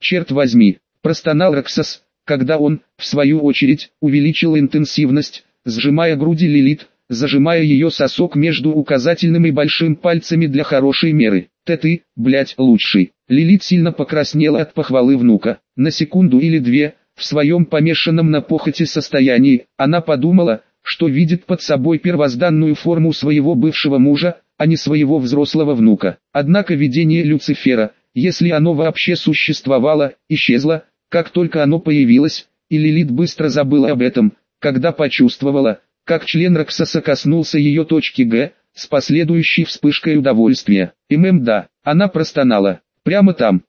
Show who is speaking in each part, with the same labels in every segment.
Speaker 1: черт возьми, простонал Роксос, когда он, в свою очередь, увеличил интенсивность, сжимая груди Лилит, зажимая ее сосок между указательным и большим пальцами для хорошей меры. Ты, блядь, лучший. Лилит сильно покраснела от похвалы внука. На секунду или две, в своем помешанном на похоти состоянии, она подумала, что видит под собой первозданную форму своего бывшего мужа, а не своего взрослого внука. Однако видение Люцифера, если оно вообще существовало, исчезло, как только оно появилось, и Лилит быстро забыла об этом, когда почувствовала, как член Роксоса коснулся ее точки Г, с последующей вспышкой удовольствия. Да, она простонала. Прямо там,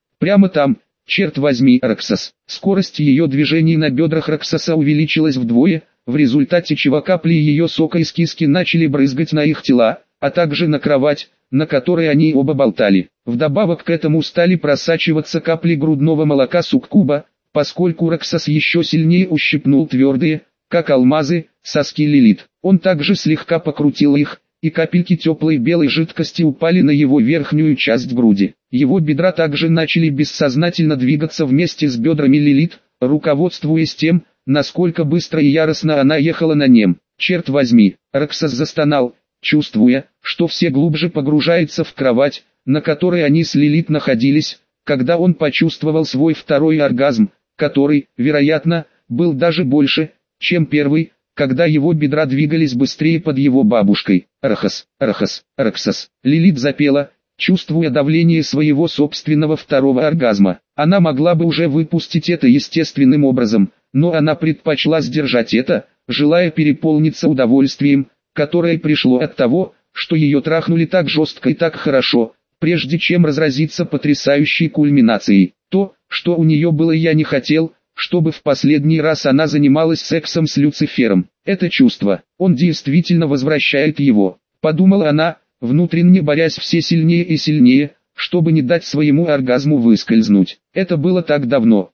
Speaker 1: черт возьми, Роксос. Скорость ее движений на бедрах Роксоса увеличилась вдвое, в результате чего капли ее сока из киски начали брызгать на их тела, а также на кровать, на которой они оба болтали. Вдобавок к этому стали просачиваться капли грудного молока суккуба, поскольку Роксос еще сильнее ущипнул твердые, как алмазы, соски Лилит. Он также слегка покрутил их, и капельки теплой белой жидкости упали на его верхнюю часть груди. Его бедра также начали бессознательно двигаться вместе с бедрами Лилит, руководствуясь тем, насколько быстро и яростно она ехала на нем. Черт возьми, Роксос застонал, чувствуя, что все глубже погружается в кровать, на которой они с Лилит находились, когда он почувствовал свой второй оргазм, который, вероятно, был даже больше, чем первый, когда его бедра двигались быстрее под его бабушкой. Роксос. Лилит запела, чувствуя давление своего собственного второго оргазма. Она могла бы уже выпустить это естественным образом, но она предпочла сдержать это, желая переполниться удовольствием, которое пришло от того, что ее трахнули так жестко и так хорошо, прежде чем разразиться потрясающей кульминацией. То, что у нее было, я не хотел, чтобы в последний раз она занималась сексом с Люцифером. Это чувство, он действительно возвращает его, подумала она, внутренне борясь все сильнее и сильнее, чтобы не дать своему оргазму выскользнуть. Это было так давно,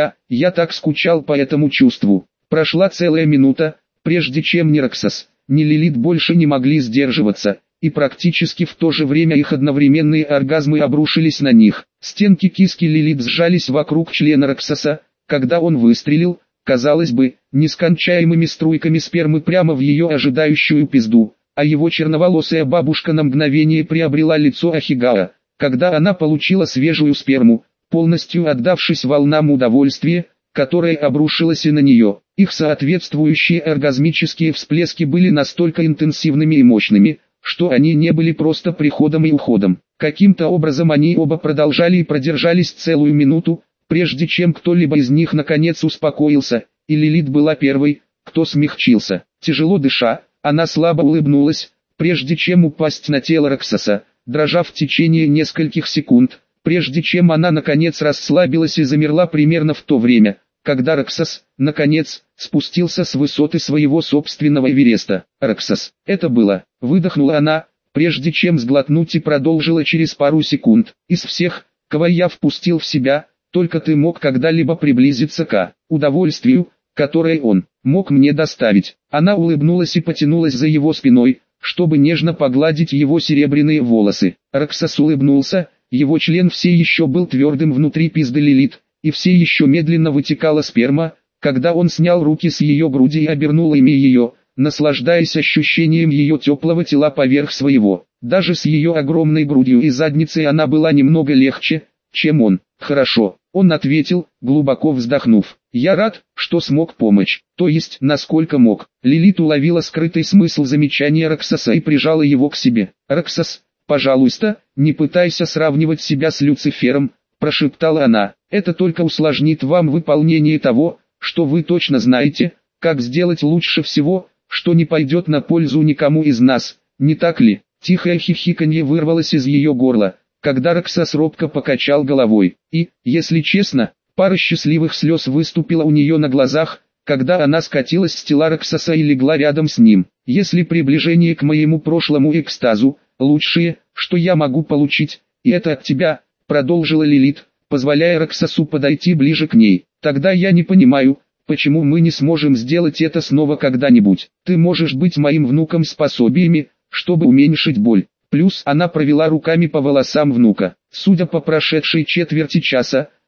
Speaker 1: я так скучал по этому чувству. Прошла целая минута, прежде чем ни Роксос, ни Лилит больше не могли сдерживаться, и практически в то же время их одновременные оргазмы обрушились на них. Стенки киски Лилит сжались вокруг члена Роксоса, когда он выстрелил, казалось бы, нескончаемыми струйками спермы прямо в ее ожидающую пизду, а его черноволосая бабушка на мгновение приобрела лицо Ахигаа, когда она получила свежую сперму, полностью отдавшись волнам удовольствия, которое обрушилось и на нее. Их соответствующие оргазмические всплески были настолько интенсивными и мощными, что они не были просто приходом и уходом. Каким-то образом они оба продолжали и продержались целую минуту, прежде чем кто-либо из них наконец успокоился, и Лилит была первой, кто смягчился. Тяжело дыша, она слабо улыбнулась, прежде чем упасть на тело Роксоса, дрожа в течение нескольких секунд, прежде чем она наконец расслабилась и замерла примерно в то время, когда Роксос, наконец, спустился с высоты своего собственного Эвереста. Роксос, это было, выдохнула она, прежде чем сглотнуть, и продолжила через пару секунд. Из всех, кого я впустил в себя, только ты мог когда-либо приблизиться к удовольствию, которое он мог мне доставить. Она улыбнулась и потянулась за его спиной, чтобы нежно погладить его серебряные волосы. Роксос улыбнулся, его член все еще был твердым внутри пизды Лилит, и все еще медленно вытекала сперма, когда он снял руки с ее груди и обернул ими ее, наслаждаясь ощущением ее теплого тела поверх своего. Даже с ее огромной грудью и задницей она была немного легче, чем он. Хорошо, он ответил, глубоко вздохнув. Я рад, что смог помочь, то есть насколько мог. Лилит уловила скрытый смысл замечания Роксоса и прижала его к себе. Роксос, пожалуйста, не пытайся сравнивать себя с Люцифером, прошептала она. Это только усложнит вам выполнение того, что вы точно знаете, как сделать лучше всего, что не пойдет на пользу никому из нас, не так ли? Тихое хихиканье вырвалось из ее горла, когда Роксос робко покачал головой. И, если честно, пара счастливых слез выступила у нее на глазах, когда она скатилась с тела Роксоса и легла рядом с ним. Если приближение к моему прошлому экстазу, лучшее, что я могу получить, и это от тебя, продолжила Лилит, позволяя Роксосу подойти ближе к ней, тогда я не понимаю, почему мы не сможем сделать это снова когда-нибудь. Ты можешь быть моим внуком с пособиями, чтобы уменьшить боль. Плюс она провела руками по волосам внука. Судя по прошедшей четверти часа,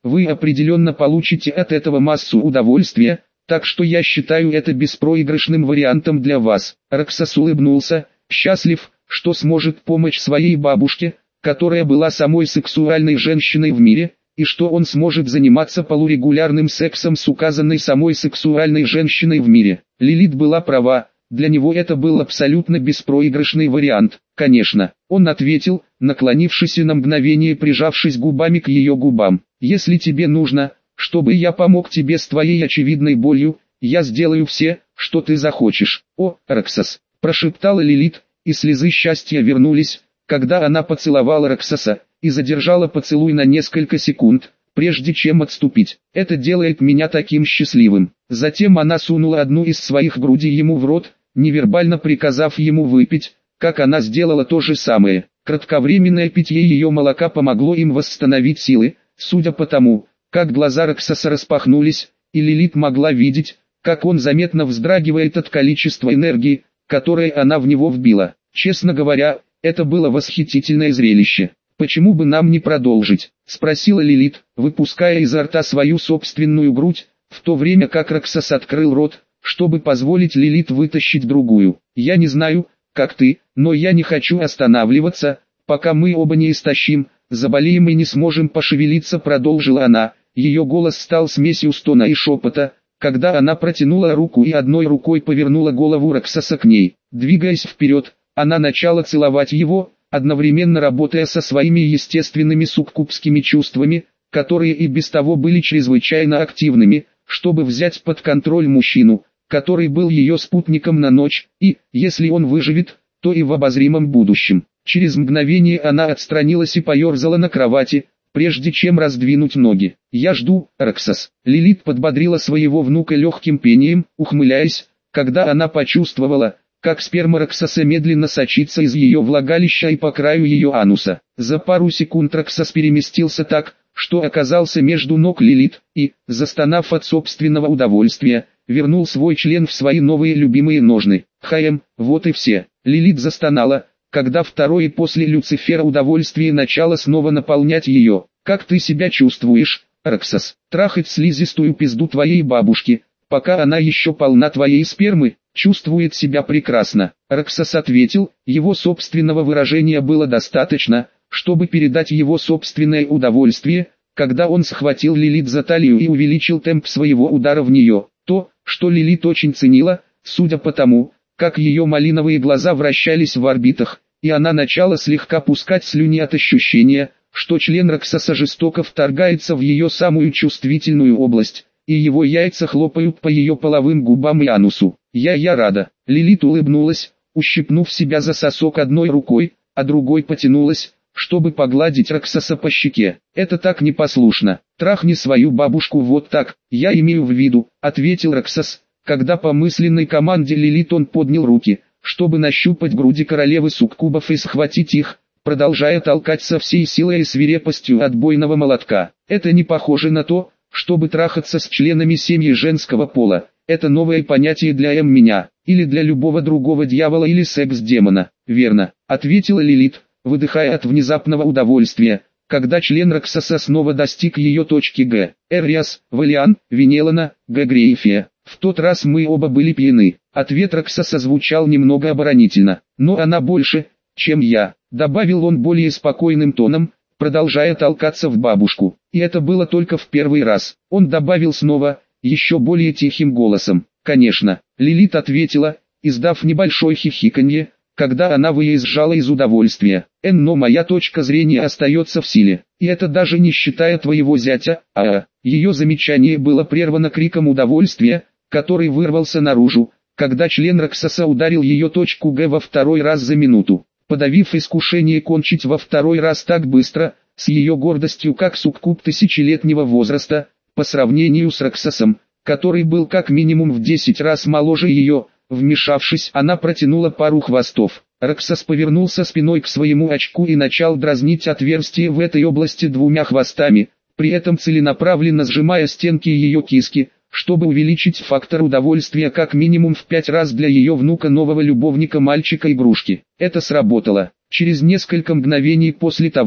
Speaker 1: вы определенно получите от этого массу удовольствия, так что я считаю это беспроигрышным вариантом для вас. Роксос улыбнулся, счастлив, что сможет помочь своей бабушке, которая была самой сексуальной женщиной в мире, и что он сможет заниматься полурегулярным сексом с указанной самой сексуальной женщиной в мире. Лилит была права, для него это был абсолютно беспроигрышный вариант. Конечно, он ответил, наклонившись и на мгновение прижавшись губами к ее губам. Если тебе нужно, чтобы я помог тебе с твоей очевидной болью, я сделаю все, что ты захочешь. О, Роксос, прошептала Лилит, и слезы счастья вернулись, когда она поцеловала Роксоса, и задержала поцелуй на несколько секунд, прежде чем отступить. Это делает меня таким счастливым. Затем она сунула одну из своих грудей ему в рот, невербально приказав ему выпить, как она сделала то же самое. Кратковременное питье ее молока помогло им восстановить силы, судя по тому, как глаза Роксоса распахнулись, и Лилит могла видеть, как он заметно вздрагивает от количества энергии, которое она в него вбила. Честно говоря, это было восхитительное зрелище. «Почему бы нам не продолжить?» – спросила Лилит, выпуская изо рта свою собственную грудь, в то время как Роксос открыл рот, чтобы позволить Лилит вытащить другую. «Я не знаю, как ты, но я не хочу останавливаться, пока мы оба не истощим, заболеем и не сможем пошевелиться», – продолжила она. Ее голос стал смесью стона и шепота, когда она протянула руку и одной рукой повернула голову Роксоса к ней. Двигаясь вперед, она начала целовать его, одновременно работая со своими естественными суккубскими чувствами, которые и без того были чрезвычайно активными, чтобы взять под контроль мужчину, который был ее спутником на ночь, и, если он выживет, то и в обозримом будущем. Через мгновение она отстранилась и поерзала на кровати, прежде чем раздвинуть ноги. «Я жду, Роксос». Лилит подбодрила своего внука легким пением, ухмыляясь, когда она почувствовала, как сперма Роксоса медленно сочится из ее влагалища и по краю ее ануса. За пару секунд Роксос переместился так, что оказался между ног Лилит, и, застонав от собственного удовольствия, вернул свой член в свои новые любимые ножны. Вот и все. Лилит застонала, когда второе после Люцифера удовольствие начало снова наполнять ее. «Как ты себя чувствуешь, Роксос? Трахать слизистую пизду твоей бабушки, пока она еще полна твоей спермы?» «Чувствует себя прекрасно», — Роксос ответил, его собственного выражения было достаточно, чтобы передать его собственное удовольствие, когда он схватил Лилит за талию и увеличил темп своего удара в нее. То, что Лилит очень ценила, судя по тому, как ее малиновые глаза вращались в орбитах, и она начала слегка пускать слюни от ощущения, что член Роксоса жестоко вторгается в ее самую чувствительную область, и его яйца хлопают по ее половым губам и анусу. «Я рада». Лилит улыбнулась, ущипнув себя за сосок одной рукой, а другой потянулась, чтобы погладить Роксоса по щеке. «Это так непослушно. Трахни свою бабушку вот так, я имею в виду», — ответил Роксос, когда по мысленной команде Лилит он поднял руки, чтобы нащупать груди королевы суккубов и схватить их, продолжая толкать со всей силой и свирепостью отбойного молотка. «Это не похоже на то, чтобы трахаться с членами семьи женского пола. Это новое понятие для меня, или для любого другого дьявола или секс-демона». «Верно», — ответила Лилит, выдыхая от внезапного удовольствия, когда член Роксоса снова достиг ее точки Г. «Эриас, Валиан, Венелана, Гагрейфия. В тот раз мы оба были пьяны». Ответ Роксоса звучал немного оборонительно. «Но она больше, чем я», — добавил он более спокойным тоном, продолжая толкаться в бабушку. И это было только в первый раз. Он добавил снова, еще более тихим голосом. «Конечно», — Лилит ответила, издав небольшое хихиканье, когда она выезжала из удовольствия. «Но моя точка зрения остается в силе, и это даже не считая твоего зятя, Ее замечание было прервано криком удовольствия, который вырвался наружу, когда член Роксоса ударил ее точку Г во второй раз за минуту. Подавив искушение кончить во второй раз так быстро, с ее гордостью как суккуб тысячелетнего возраста, по сравнению с Роксосом, который был как минимум в 10 раз моложе ее, вмешавшись, она протянула пару хвостов. Роксос повернулся спиной к своему очку и начал дразнить отверстие в этой области двумя хвостами, при этом целенаправленно сжимая стенки ее киски, чтобы увеличить фактор удовольствия как минимум в 5 раз для ее внука нового любовника мальчика-игрушки. Это сработало. Через несколько мгновений после того,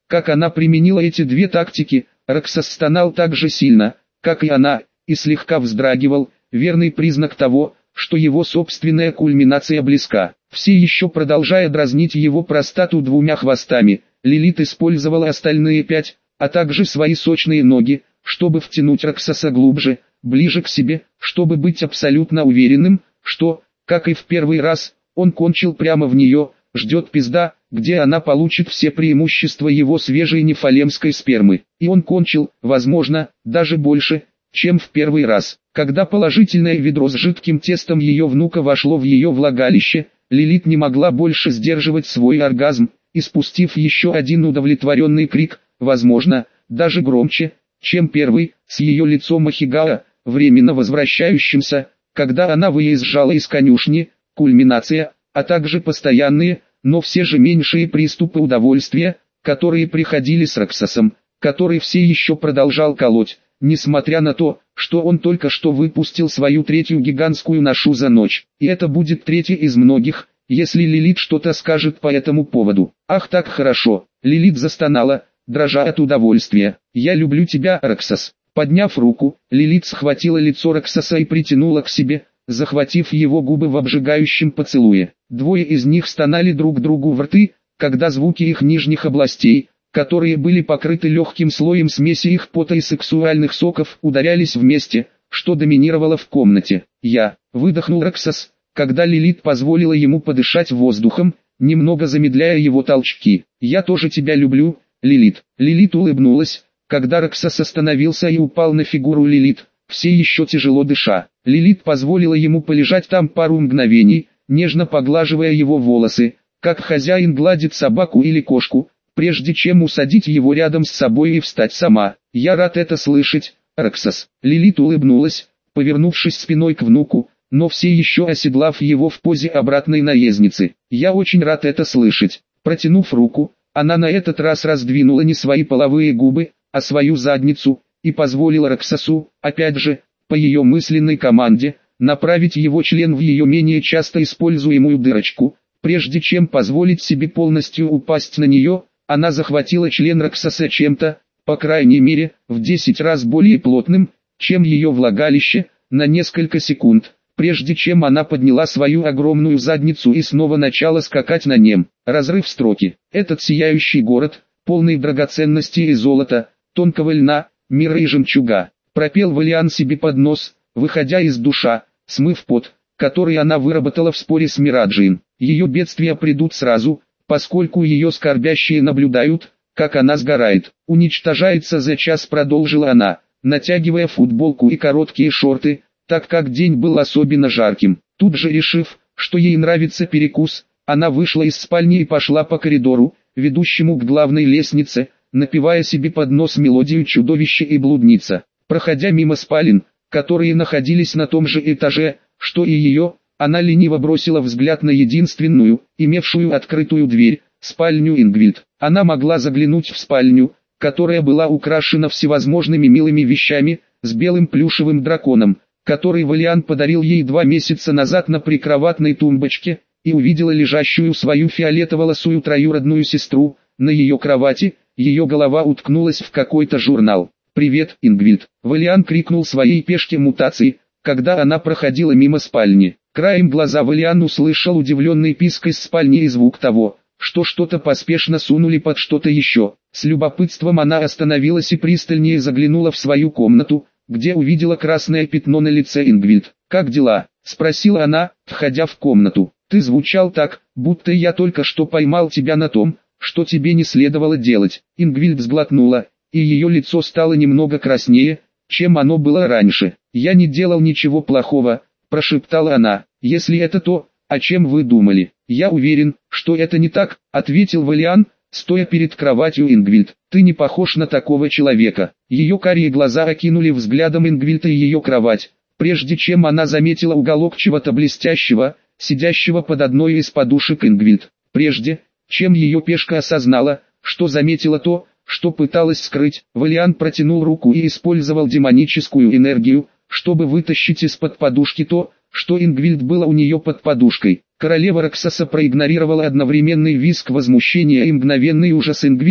Speaker 1: Как она применила эти две тактики, Роксос стонал так же сильно, как и она, и слегка вздрагивал, верный признак того, что его собственная кульминация близка. Все еще продолжая дразнить его простату двумя хвостами, Лилит использовала остальные 5, а также свои сочные ноги, чтобы втянуть Роксоса глубже, ближе к себе, чтобы быть абсолютно уверенным, что, как и в первый раз, он кончил прямо в нее, ждет пизда, где она получит все преимущества его свежей нефалемской спермы. И он кончил, возможно, даже больше, чем в первый раз. Когда положительное ведро с жидким тестом ее внука вошло в ее влагалище, Лилит не могла больше сдерживать свой оргазм, и спустив еще один удовлетворенный крик, возможно, даже громче, чем первый, с ее лицом Ахигаа, временно возвращающимся, когда она выезжала из конюшни, кульминация, а также постоянные, но все же меньшие приступы удовольствия, которые приходили с Роксосом, который все еще продолжал колоть, несмотря на то, что он только что выпустил свою третью гигантскую ношу за ночь. И это будет третья из многих, если Лилит что-то скажет по этому поводу. Ах, так хорошо. Лилит застонала, дрожа от удовольствия. Я люблю тебя, Роксос. Подняв руку, Лилит схватила лицо Роксоса и притянула к себе, захватив его губы в обжигающем поцелуе. Двое из них стонали друг другу в рты, когда звуки их нижних областей, которые были покрыты легким слоем смеси их пота и сексуальных соков, ударялись вместе, что доминировало в комнате. Выдохнул Роксос, когда Лилит позволила ему подышать воздухом, немного замедляя его толчки. Я тоже тебя люблю, Лилит. Лилит улыбнулась, когда Роксос остановился и упал на фигуру Лилит, все еще тяжело дыша. Лилит позволила ему полежать там пару мгновений, нежно поглаживая его волосы, как хозяин гладит собаку или кошку, прежде чем усадить его рядом с собой и встать сама. Я рад это слышать, Роксос. Лилит улыбнулась, повернувшись спиной к внуку, но все еще оседлав его в позе обратной наездницы. Я очень рад это слышать. Протянув руку, она на этот раз раздвинула не свои половые губы, а свою задницу, и позволила Роксосу, опять же, по ее мысленной команде, направить его член в ее менее часто используемую дырочку. Прежде чем позволить себе полностью упасть на нее, она захватила член Роксоса чем-то, по крайней мере, в 10 раз более плотным, чем ее влагалище, на несколько секунд, прежде чем она подняла свою огромную задницу и снова начала скакать на нем. Разрыв строки. Этот сияющий город, полный драгоценностей и золота, тонкого льна, мира и жемчуга, пропел Валиан себе под нос, выходя из душа, смыв пот, который она выработала в споре с Мираджием. Ее бедствия придут сразу, поскольку ее скорбящие наблюдают, как она сгорает. Уничтожается за час, продолжила она, натягивая футболку и короткие шорты, так как день был особенно жарким. Тут же решив, что ей нравится перекус, она вышла из спальни и пошла по коридору, ведущему к главной лестнице, напевая себе под нос мелодию «Чудовище и блудница». Проходя мимо спален, которые находились на том же этаже, что и ее, она лениво бросила взгляд на единственную, имевшую открытую дверь, спальню Ингвильд. Она могла заглянуть в спальню, которая была украшена всевозможными милыми вещами, с белым плюшевым драконом, который Валиан подарил ей 2 месяца назад на прикроватной тумбочке, и увидела лежащую свою фиолетово-лосую троюродную сестру. На ее кровати, ее голова уткнулась в какой-то журнал. «Привет, Ингвильд!» Валиан крикнул своей пешке мутации, когда она проходила мимо спальни. Краем глаза Валиан услышал удивленный писк из спальни и звук того, что что-то поспешно сунули под что-то еще. С любопытством она остановилась и пристальнее заглянула в свою комнату, где увидела красное пятно на лице Ингвильд. «Как дела?» – спросила она, входя в комнату. «Ты звучал так, будто я только что поймал тебя на том, что тебе не следовало делать». Ингвильд сглотнула, и ее лицо стало немного краснее, чем оно было раньше. «Я не делал ничего плохого», – прошептала она. «Если это то, о чем вы думали, я уверен, что это не так», – ответил Валиан, стоя перед кроватью Ингвильд. «Ты не похож на такого человека». Ее карие глаза окинули взглядом Ингвильда и ее кровать, прежде чем она заметила уголок чего-то блестящего, сидящего под одной из подушек Ингвильд. Прежде, чем ее пешка осознала, что заметила то, что пыталась скрыть, Валиан протянул руку и использовал демоническую энергию, чтобы вытащить из-под подушки то, что Ингвильд было у нее под подушкой. Королева Роксоса проигнорировала одновременный визг возмущения и мгновенный ужас Ингвильд,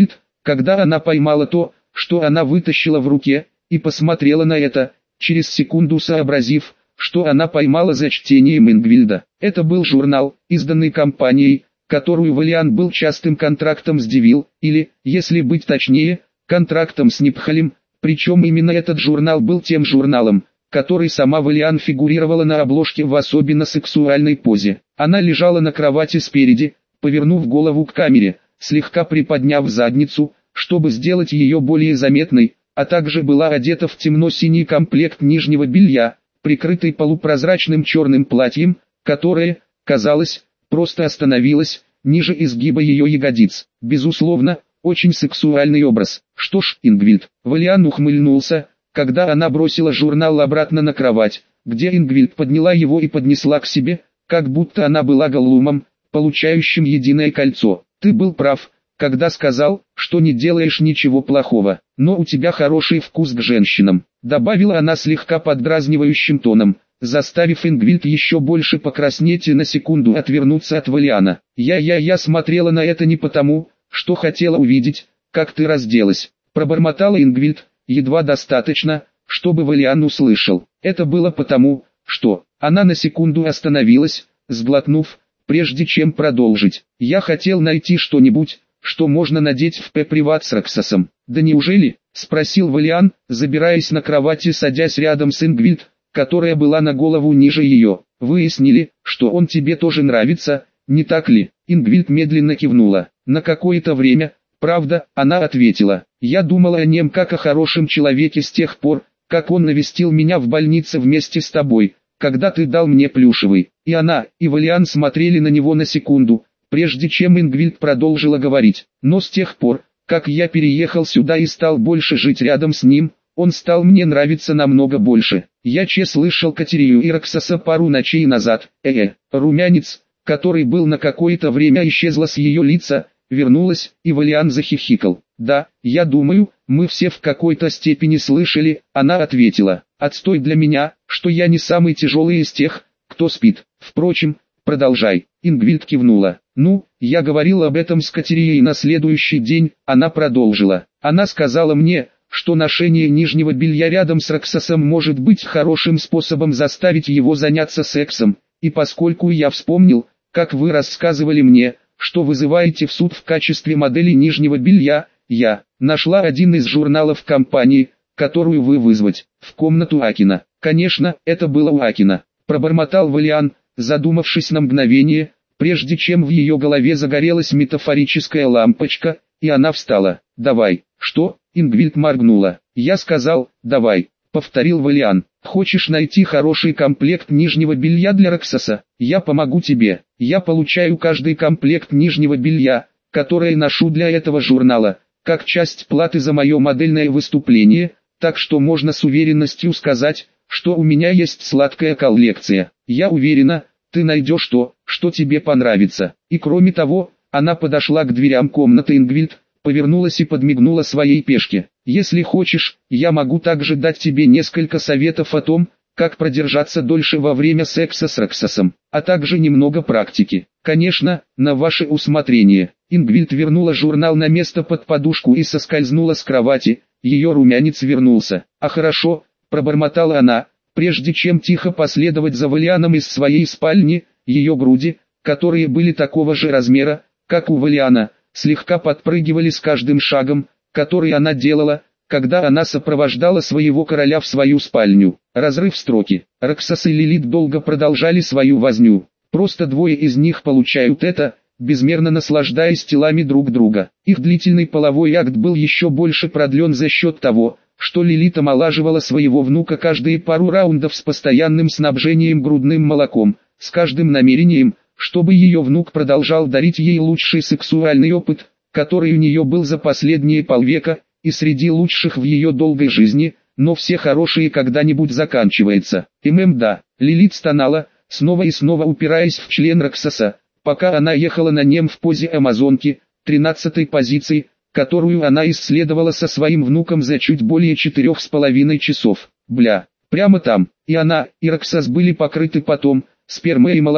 Speaker 1: Когда она поймала то, что она вытащила в руке, и посмотрела на это, через секунду сообразив, что она поймала за чтением Ингвильда. Это был журнал, изданный компанией, которую Валиан был частым контрактом с Девил, или, если быть точнее, контрактом с Нипхалем, причем именно этот журнал был тем журналом, который сама Валиан фигурировала на обложке в особенно сексуальной позе. Она лежала на кровати спереди, повернув голову к камере, слегка приподняв задницу, чтобы сделать ее более заметной, а также была одета в темно-синий комплект нижнего белья, прикрытый полупрозрачным черным платьем, которое, казалось, просто остановилось, ниже изгиба ее ягодиц. Безусловно, очень сексуальный образ. Что ж, Ингвильд, Валиан ухмыльнулся, когда она бросила журнал обратно на кровать, где Ингвильд подняла его и поднесла к себе, как будто она была Голлумом, получающим единое кольцо. Ты был прав, когда сказал, что не делаешь ничего плохого, но у тебя хороший вкус к женщинам, добавила она слегка поддразнивающим тоном, заставив Ингвильд еще больше покраснеть и на секунду отвернуться от Валиана. Я смотрела на это не потому, что хотела увидеть, как ты разделась, пробормотала Ингвильд, едва достаточно, чтобы Валиан услышал. Это было потому, что она на секунду остановилась, сглотнув, прежде чем продолжить. Я хотел найти что-нибудь, что можно надеть в П-приват с Роксосом. Да неужели? Спросил Валиан, забираясь на кровати и садясь рядом с Ингвильд, которая была на голову ниже ее. Выяснили, что он тебе тоже нравится, не так ли? Ингвильд медленно кивнула. На какое-то время, правда, она ответила. Я думала о нем как о хорошем человеке с тех пор, как он навестил меня в больнице вместе с тобой, когда ты дал мне плюшевый. И она, и Валиан смотрели на него на секунду, прежде чем Ингвильд продолжила говорить. Но с тех пор, как я переехал сюда и стал больше жить рядом с ним, он стал мне нравиться намного больше. Я слышал Катерию и Роксоса пару ночей назад. Румянец, который был на какое-то время исчезла с ее лица, вернулась, и Валиан захихикал. Да, я думаю, мы все в какой-то степени слышали, она ответила. Отстой для меня, что я не самый тяжелый из тех, кто спит. Впрочем, продолжай. Ингвильд кивнула. Ну, я говорил об этом с Катерией на следующий день, она продолжила. Она сказала мне, что ношение нижнего белья рядом с Роксосом может быть хорошим способом заставить его заняться сексом, и поскольку я вспомнил, как вы рассказывали мне, что вызываете в суд в качестве модели нижнего белья, я нашла один из журналов компании, которую вы вызвать, в комнату Акина. Конечно, это было у Акина, пробормотал Валиан, задумавшись на мгновение, прежде чем в ее голове загорелась метафорическая лампочка, и она встала. «Давай». «Что?» — Ингвильд моргнула. «Я сказал, давай», — повторил Валиан. «Хочешь найти хороший комплект нижнего белья для Роксоса? Я помогу тебе. Я получаю каждый комплект нижнего белья, которое ношу для этого журнала, как часть платы за мое модельное выступление, так что можно с уверенностью сказать, что у меня есть сладкая коллекция. Я уверена, ты найдешь то, что тебе понравится». И кроме того, она подошла к дверям комнаты Ингвильд, повернулась и подмигнула своей пешке. «Если хочешь, я могу также дать тебе несколько советов о том, как продержаться дольше во время секса с Роксосом, а также немного практики. Конечно, на ваше усмотрение». Ингвильд вернула журнал на место под подушку и соскользнула с кровати, ее румянец вернулся. «А хорошо», — пробормотала она, прежде чем тихо последовать за Валианом из своей спальни, ее груди, которые были такого же размера, как у Валиана, слегка подпрыгивали с каждым шагом, который она делала, когда она сопровождала своего короля в свою спальню. Разрыв строки. Роксос и Лилит долго продолжали свою возню. Просто двое из них получают это, безмерно наслаждаясь телами друг друга. Их длительный половой акт был еще больше продлен за счет того, что Лилит омолаживала своего внука каждые пару раундов с постоянным снабжением грудным молоком, с каждым намерением, чтобы ее внук продолжал дарить ей лучший сексуальный опыт, который у нее был за последние полвека, и среди лучших в ее долгой жизни, но все хорошие когда-нибудь заканчиваются. Да, Лилит стонала, снова и снова упираясь в член Роксоса, пока она ехала на нем в позе амазонки, 13-й позиции, которую она исследовала со своим внуком за чуть более 4,5 часов. Бля, прямо там, и она, и Роксос были покрыты потом, спермой и молоком,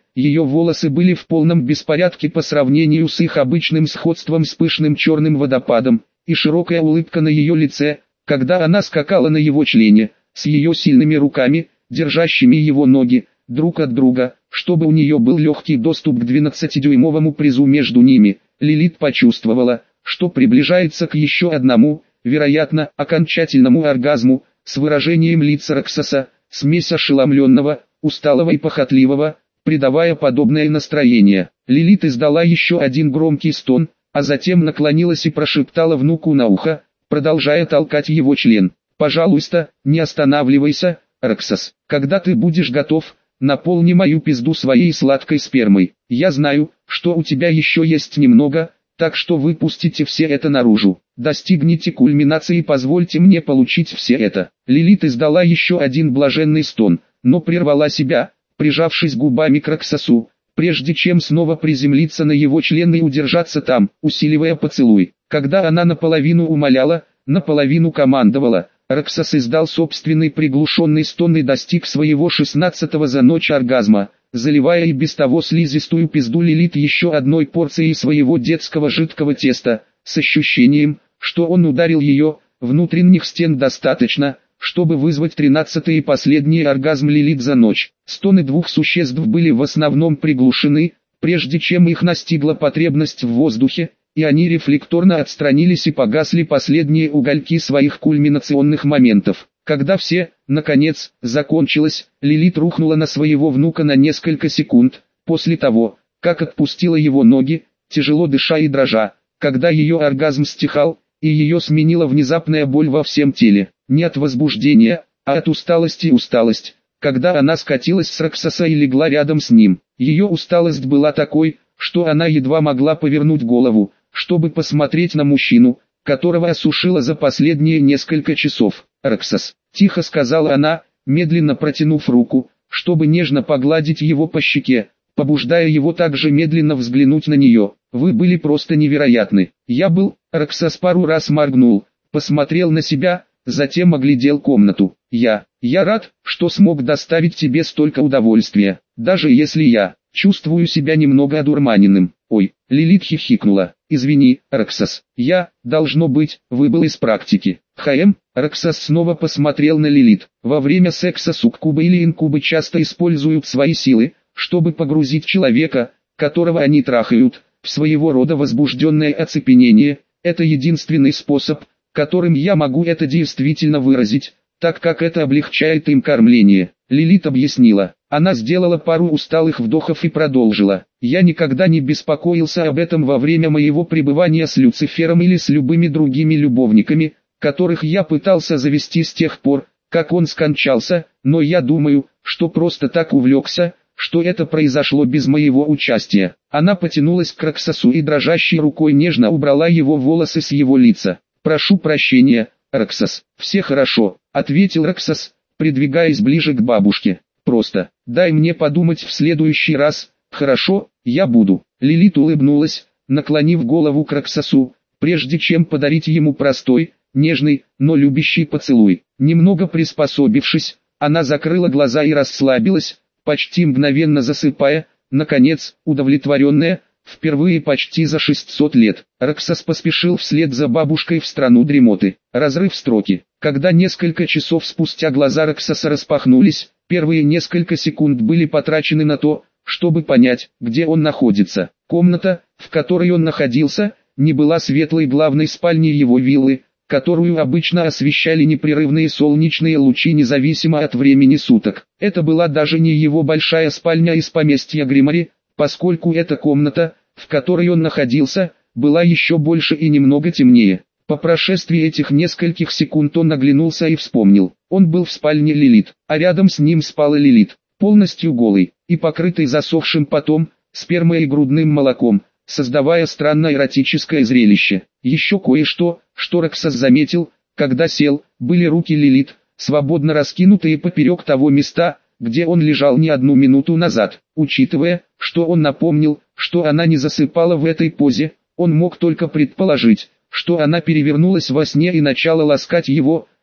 Speaker 1: ее волосы были в полном беспорядке по сравнению с их обычным сходством с пышным черным водопадом, и широкая улыбка на ее лице, когда она скакала на его члене, с ее сильными руками, держащими его ноги, друг от друга, чтобы у нее был легкий доступ к 12-дюймовому призу между ними. Лилит почувствовала, что приближается к еще одному, вероятно, окончательному оргазму, с выражением лица Роксоса, смесь ошеломленного, усталого и похотливого, придавая подобное настроение. Лилит издала еще один громкий стон, а затем наклонилась и прошептала внуку на ухо, продолжая толкать его член: «Пожалуйста, не останавливайся, Роксос. Когда ты будешь готов, наполни мою пизду своей сладкой спермой. Я знаю, что у тебя еще есть немного, так что выпустите все это наружу. Достигните кульминации и позвольте мне получить все это». Лилит издала еще один блаженный стон, но прервала себя, прижавшись губами к Роксосу, прежде чем снова приземлиться на его член и удержаться там, усиливая поцелуй. Когда она наполовину умоляла, наполовину командовала, Роксос издал собственный приглушенный стон и достиг своего 16-го за ночь оргазма, заливая и без того слизистую пизду Лилит еще одной порцией своего детского жидкого теста, с ощущением, что он ударил ее, внутренних стен достаточно, чтобы вызвать 13-й и последний оргазм Лилит за ночь. Стоны двух существ были в основном приглушены, прежде чем их настигла потребность в воздухе, и они рефлекторно отстранились и погасли последние угольки своих кульминационных моментов. Когда все, наконец, закончилось, Лилит рухнула на своего внука на несколько секунд, после того, как отпустила его ноги, тяжело дыша и дрожа. Когда ее оргазм стихал, и ее сменила внезапная боль во всем теле, не от возбуждения, а от усталости. Усталость, когда она скатилась с Роксоса и легла рядом с ним. Ее усталость была такой, что она едва могла повернуть голову, чтобы посмотреть на мужчину, которого осушила за последние несколько часов. «Роксос», — тихо сказала она, медленно протянув руку, чтобы нежно погладить его по щеке, побуждая его также медленно взглянуть на нее. «Вы были просто невероятны». «Я был». Роксос пару раз моргнул, посмотрел на себя, затем оглядел комнату. Я рад, что смог доставить тебе столько удовольствия, даже если я чувствую себя немного одурманенным». «Ой», — Лилит хихикнула. «Извини, Роксос, я, должно быть, выбыл из практики». Роксос снова посмотрел на Лилит. Во время секса суккубы или инкубы часто используют свои силы, чтобы погрузить человека, которого они трахают, в своего рода возбужденное оцепенение. Это единственный способ, которым я могу это действительно выразить, так как это облегчает им кормление. Лилит объяснила. Она сделала пару усталых вдохов и продолжила. Я никогда не беспокоился об этом во время моего пребывания с Люцифером или с любыми другими любовниками, которых я пытался завести с тех пор, как он скончался, но я думаю, что просто так увлекся, что это произошло без моего участия. Она потянулась к Роксосу и дрожащей рукой нежно убрала его волосы с его лица. «Прошу прощения, Роксос». «Все хорошо», — ответил Роксос, придвигаясь ближе к бабушке. «Просто, дай мне подумать в следующий раз». «Хорошо, я буду». Лилит улыбнулась, наклонив голову к Роксосу, прежде чем подарить ему простой, нежный, но любящий поцелуй. Немного приспособившись, она закрыла глаза и расслабилась, почти мгновенно засыпая, наконец, удовлетворенная, впервые почти за 600 лет. Роксос поспешил вслед за бабушкой в страну дремоты. Разрыв строки. Когда несколько часов спустя глаза Роксоса распахнулись, первые несколько секунд были потрачены на то, чтобы понять, где он находится. Комната, в которой он находился, не была светлой главной спальней его виллы, которую обычно освещали непрерывные солнечные лучи независимо от времени суток. Это была даже не его большая спальня из поместья Гримари, поскольку эта комната, в которой он находился, была еще больше и немного темнее. По прошествии этих нескольких секунд он оглянулся и вспомнил. Он был в спальне Лилит, а рядом с ним спала Лилит, полностью голый и покрытый засохшим потом, спермой и грудным молоком, создавая странное эротическое зрелище. Еще кое-что, что Роксос заметил, когда сел, были руки Лилит, свободно раскинутые поперек того места, где он лежал не одну минуту назад. Учитывая, что он напомнил, что она не засыпала в этой позе, он мог только предположить, что она перевернулась во сне и начала ласкать его,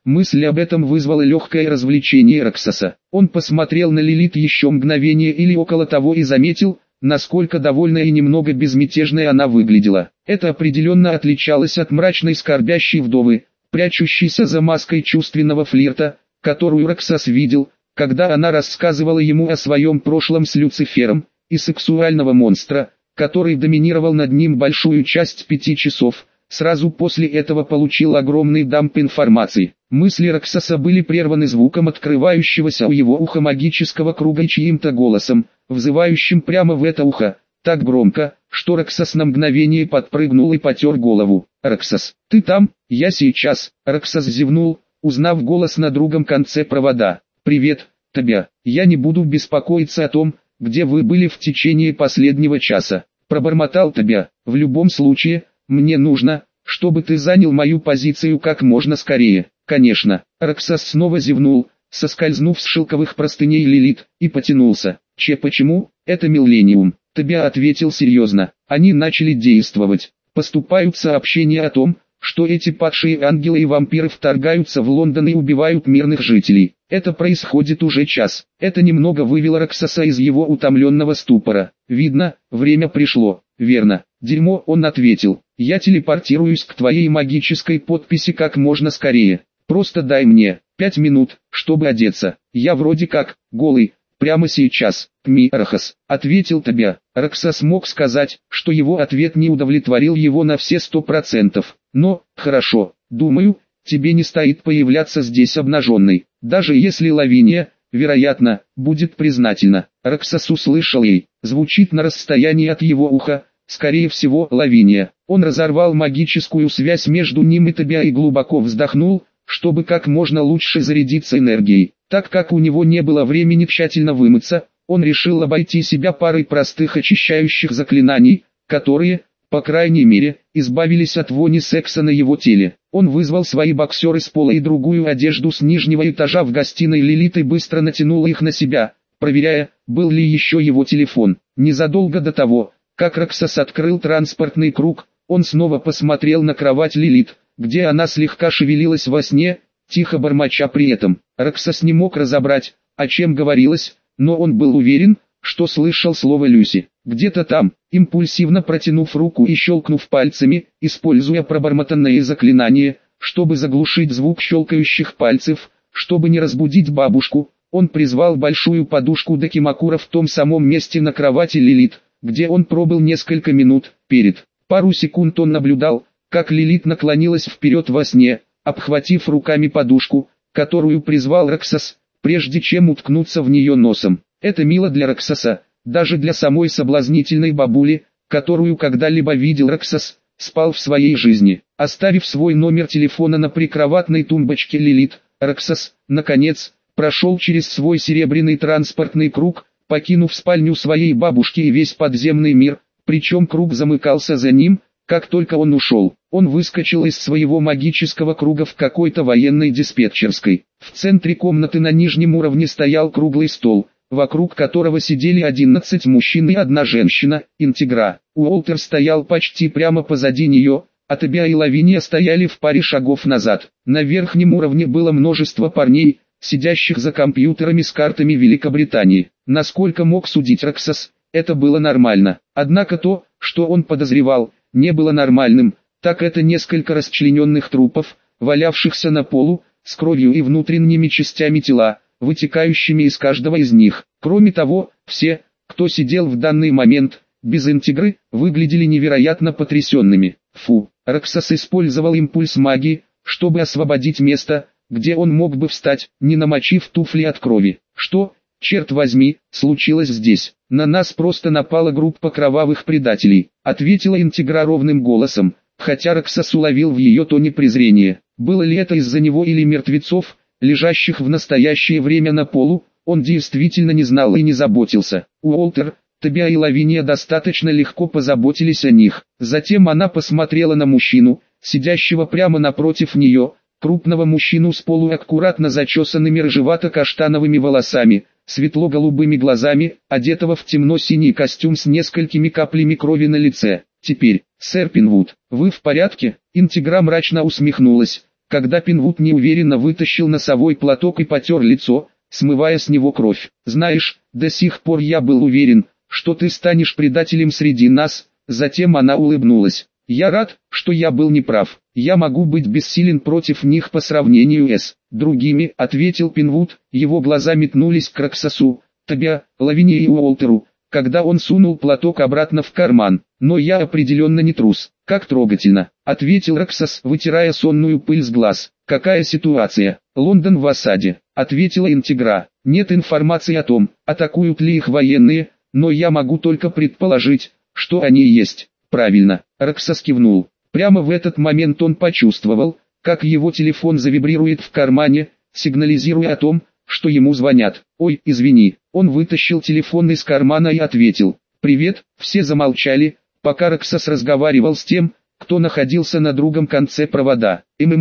Speaker 1: Мысль об этом вызвала легкое развлечение Роксоса. Он посмотрел на Лилит еще мгновение или около того и заметил, насколько довольная и немного безмятежной она выглядела. Это определенно отличалось от мрачной скорбящей вдовы, прячущейся за маской чувственного флирта, которую Роксос видел, когда она рассказывала ему о своем прошлом с Люцифером, и сексуального монстра, который доминировал над ним большую часть 5 часов. Сразу после этого получил огромный дамп информации. Мысли Роксоса были прерваны звуком открывающегося у его уха магического круга и чьим-то голосом, взывающим прямо в это ухо, так громко, что Роксос на мгновение подпрыгнул и потер голову. «Роксос, ты там? Я сейчас!» Роксос зевнул, узнав голос на другом конце провода. «Привет, Тобиа. Я не буду беспокоиться о том, где вы были в течение последнего часа», пробормотал Тобиа. «В любом случае, мне нужно, чтобы ты занял мою позицию как можно скорее». «Конечно». Роксос снова зевнул, соскользнув с шелковых простыней Лилит, и потянулся. Почему? Это Миллениум». Тобиа ответил серьезно. «Они начали действовать. Поступают сообщения о том, что эти падшие ангелы и вампиры вторгаются в Лондон и убивают мирных жителей. Это происходит уже час». Это немного вывело Роксоса из его утомленного ступора. «Видно, время пришло». «Верно. Дерьмо», он ответил. «Я телепортируюсь к твоей магической подписи как можно скорее. Просто дай мне 5 минут, чтобы одеться. Я вроде как голый, прямо сейчас». «Мирахас», ответил Тобиа. Роксос мог сказать, что его ответ не удовлетворил его на все 100%. «Но, хорошо, думаю, тебе не стоит появляться здесь обнаженной, даже если Лавиния, вероятно, будет признательна». Роксос услышал ей, звучит на расстоянии от его уха, скорее всего Лавиния. Он разорвал магическую связь между ним и Тобиа и глубоко вздохнул, чтобы как можно лучше зарядиться энергией. Так как у него не было времени тщательно вымыться, он решил обойти себя парой простых очищающих заклинаний, которые, по крайней мере, избавились от вони секса на его теле. Он вызвал свои боксеры с пола и другую одежду с нижнего этажа в гостиной Лилит и быстро натянул их на себя, проверяя, был ли еще его телефон. Незадолго до того, как Роксос открыл транспортный круг, он снова посмотрел на кровать Лилит, где она слегка шевелилась во сне, тихо бормоча при этом. Роксос не мог разобрать, о чем говорилось, но он был уверен, что слышал слово Люси. Где-то там, импульсивно протянув руку и щелкнув пальцами, используя пробормотанное заклинание, чтобы заглушить звук щелкающих пальцев, чтобы не разбудить бабушку, он призвал большую подушку Дакимакура в том самом месте на кровати Лилит, где он пробыл несколько минут. Пару секунд он наблюдал, как Лилит наклонилась вперед во сне, обхватив руками подушку, которую призвал Роксос, прежде чем уткнуться в нее носом. Это мило для Роксоса, даже для самой соблазнительной бабули, которую когда-либо видел Роксос, спал в своей жизни. Оставив свой номер телефона на прикроватной тумбочке Лилит, Роксос, наконец, прошел через свой серебряный транспортный круг, покинув спальню своей бабушки и весь подземный мир, причем круг замыкался за ним. Как только он ушел, он выскочил из своего магического круга в какой-то военной диспетчерской. В центре комнаты на нижнем уровне стоял круглый стол, вокруг которого сидели 11 мужчин и одна женщина, Интегра. Уолтер стоял почти прямо позади нее, а Тобиа и Лавиния стояли в паре шагов назад. На верхнем уровне было множество парней, сидящих за компьютерами с картами Великобритании. Насколько мог судить Роксос, это было нормально. Однако то, что он подозревал, не было нормальным, так это несколько расчлененных трупов, валявшихся на полу, с кровью и внутренними частями тела, вытекающими из каждого из них. Кроме того, все, кто сидел в данный момент, без Интегры, выглядели невероятно потрясенными. Фу, Роксос использовал импульс магии, чтобы освободить место, где он мог бы встать, не намочив туфли от крови. Что, черт возьми, случилось здесь? На нас просто напала группа кровавых предателей, ответила Интегра ровным голосом, хотя Роксос уловил в ее тоне презрение. Было ли это из-за него или мертвецов, лежащих в настоящее время на полу, он действительно не знал и не заботился. Уолтер, Тобиа и Лавиния достаточно легко позаботились о них. Затем она посмотрела на мужчину, сидящего прямо напротив нее, крупного мужчину с полуаккуратно зачесанными рыжевато-каштановыми волосами, светло-голубыми глазами, одетого в темно-синий костюм с несколькими каплями крови на лице. «Теперь, сэр Пинвуд, вы в порядке?» Интегра мрачно усмехнулась, когда Пинвуд неуверенно вытащил носовой платок и потер лицо, смывая с него кровь. «Знаешь, до сих пор я был уверен, что ты станешь предателем среди нас». Затем она улыбнулась. «Я рад, что я был неправ. Я могу быть бессилен против них по сравнению с другими», — ответил Пинвуд. Его глаза метнулись к Роксосу, Тобиа, Лавинии и Уолтеру, когда он сунул платок обратно в карман. «Но я определенно не трус». «Как трогательно», — ответил Роксос, вытирая сонную пыль с глаз. «Какая ситуация?» «Лондон в осаде», — ответила Интегра. «Нет информации о том, атакуют ли их военные, но я могу только предположить, что они есть». «Правильно», — Роксос кивнул. Прямо в этот момент он почувствовал, как его телефон завибрирует в кармане, сигнализируя о том, что ему звонят. «Ой, извини». Он вытащил телефон из кармана и ответил. «Привет». Все замолчали, пока Роксос разговаривал с тем, кто находился на другом конце провода.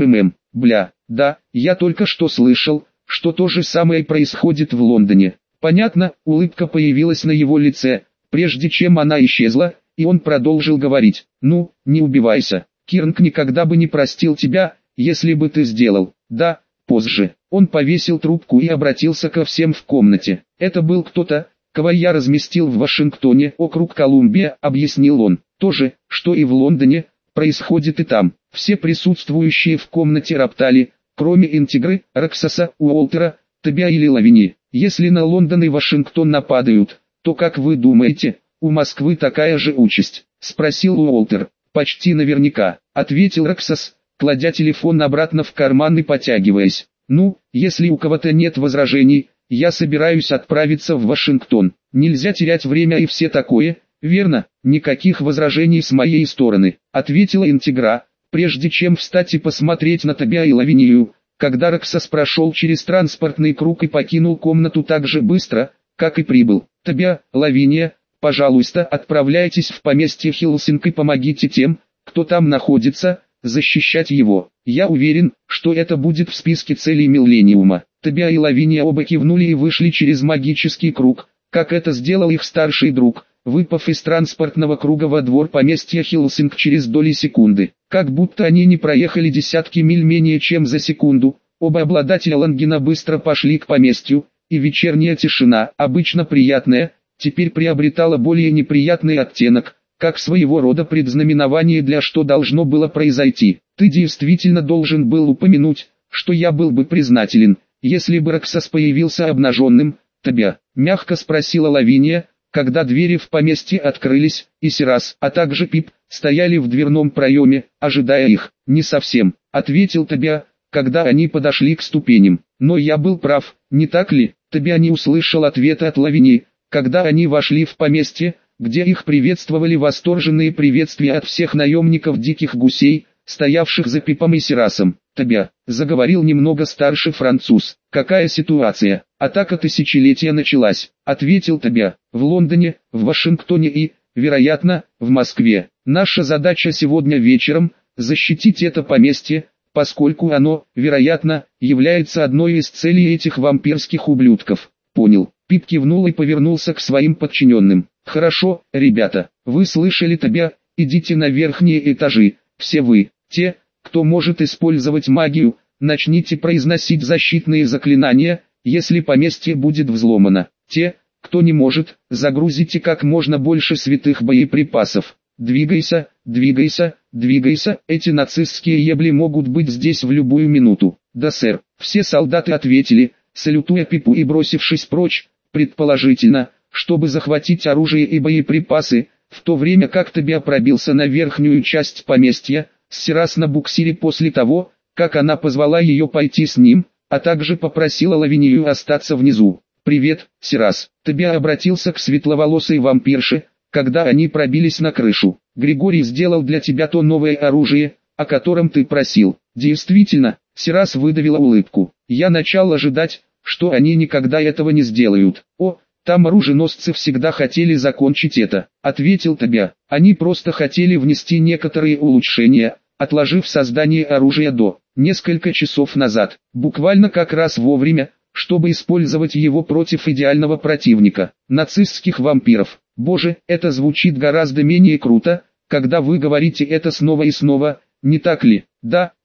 Speaker 1: Бля, да, я только что слышал, что то же самое происходит в Лондоне». Понятно, улыбка появилась на его лице, прежде чем она исчезла, и он продолжил говорить. «Ну, не убивайся. Кирнг никогда бы не простил тебя, если бы ты сделал. Да, позже». Он повесил трубку и обратился ко всем в комнате. «Это был кто-то, кого я разместил в Вашингтоне, округ Колумбия», — объяснил он. «То же, что и в Лондоне, происходит и там». Все присутствующие в комнате роптали, кроме Интегры, Роксоса, Уолтера, Тобиа или Лавини. «Если на Лондон и Вашингтон нападают, то как вы думаете, у Москвы такая же участь?» — спросил Уолтер. «Почти наверняка», — ответил Роксос, кладя телефон обратно в карман и потягиваясь. «Ну, если у кого-то нет возражений, я собираюсь отправиться в Вашингтон. Нельзя терять время и все такое, верно?» «Никаких возражений с моей стороны», — ответила Интегра, прежде чем встать и посмотреть на Тобиа и Лавинию, когда Роксос прошел через транспортный круг и покинул комнату так же быстро, как и прибыл. «Тобиа, Лавиния, пожалуйста, отправляйтесь в поместье Хиллсинг и помогите тем, кто там находится, защищать его. Я уверен, что это будет в списке целей Миллениума». Тобиа и Лавиния оба кивнули и вышли через магический круг, как это сделал их старший друг, выпав из транспортного круга во двор поместья Хиллсинг через доли секунды. Как будто они не проехали десятки миль менее чем за секунду, оба обладателя Лангена быстро пошли к поместью, и вечерняя тишина, обычно приятная, теперь приобретала более неприятный оттенок, как своего рода предзнаменование для что должно было произойти. «Ты действительно должен был упомянуть, что я был бы признателен, если бы Роксос появился обнаженным, Тобиа», — мягко спросила Лавиния, когда двери в поместье открылись, и Сирас, а также Пип, стояли в дверном проеме, ожидая их. «Не совсем», — ответил Тобиа, когда они подошли к ступеням. «Но я был прав, не так ли?» Тобиа не услышал ответа от Лавинии, когда они вошли в поместье, где их приветствовали восторженные приветствия от всех наемников диких гусей, стоявших за Пипом и Сирасом. «Тобиа», — заговорил немного старший француз, — «какая ситуация?» «Атака тысячелетия началась», — ответил Тобиа, — «в Лондоне, в Вашингтоне и, вероятно, в Москве. Наша задача сегодня вечером — защитить это поместье, поскольку оно, вероятно, является одной из целей этих вампирских ублюдков». «Понял». Пип кивнул и повернулся к своим подчиненным. «Хорошо, ребята, вы слышали Тобиа, идите на верхние этажи, все вы, те, кто может использовать магию, начните произносить защитные заклинания, если поместье будет взломано. Те, кто не может, загрузите как можно больше святых боеприпасов. Двигайся, двигайся, двигайся, эти нацистские ебли могут быть здесь в любую минуту». «Да, сэр». Все солдаты ответили, салютуя Пипу и бросившись прочь, предположительно, чтобы захватить оружие и боеприпасы, в то время как Тобиа пробился на верхнюю часть поместья, с Сирас на буксире после того, как она позвала ее пойти с ним, а также попросила Лавинию остаться внизу. «Привет, Сирас». Тобиа обратился к светловолосой вампирше, когда они пробились на крышу. «Григорий сделал для тебя то новое оружие, о котором ты просил». «Действительно», — Сирас выдавила улыбку. «Я начал ожидать, что они никогда этого не сделают». «О, там оруженосцы всегда хотели закончить это», — ответил Тобиа. «Они просто хотели внести некоторые улучшения, отложив создание оружия до несколько часов назад, буквально как раз вовремя, чтобы использовать его против идеального противника, нацистских вампиров». «Боже, это звучит гораздо менее круто, когда вы говорите это снова и снова, не так ли?» «Да, но,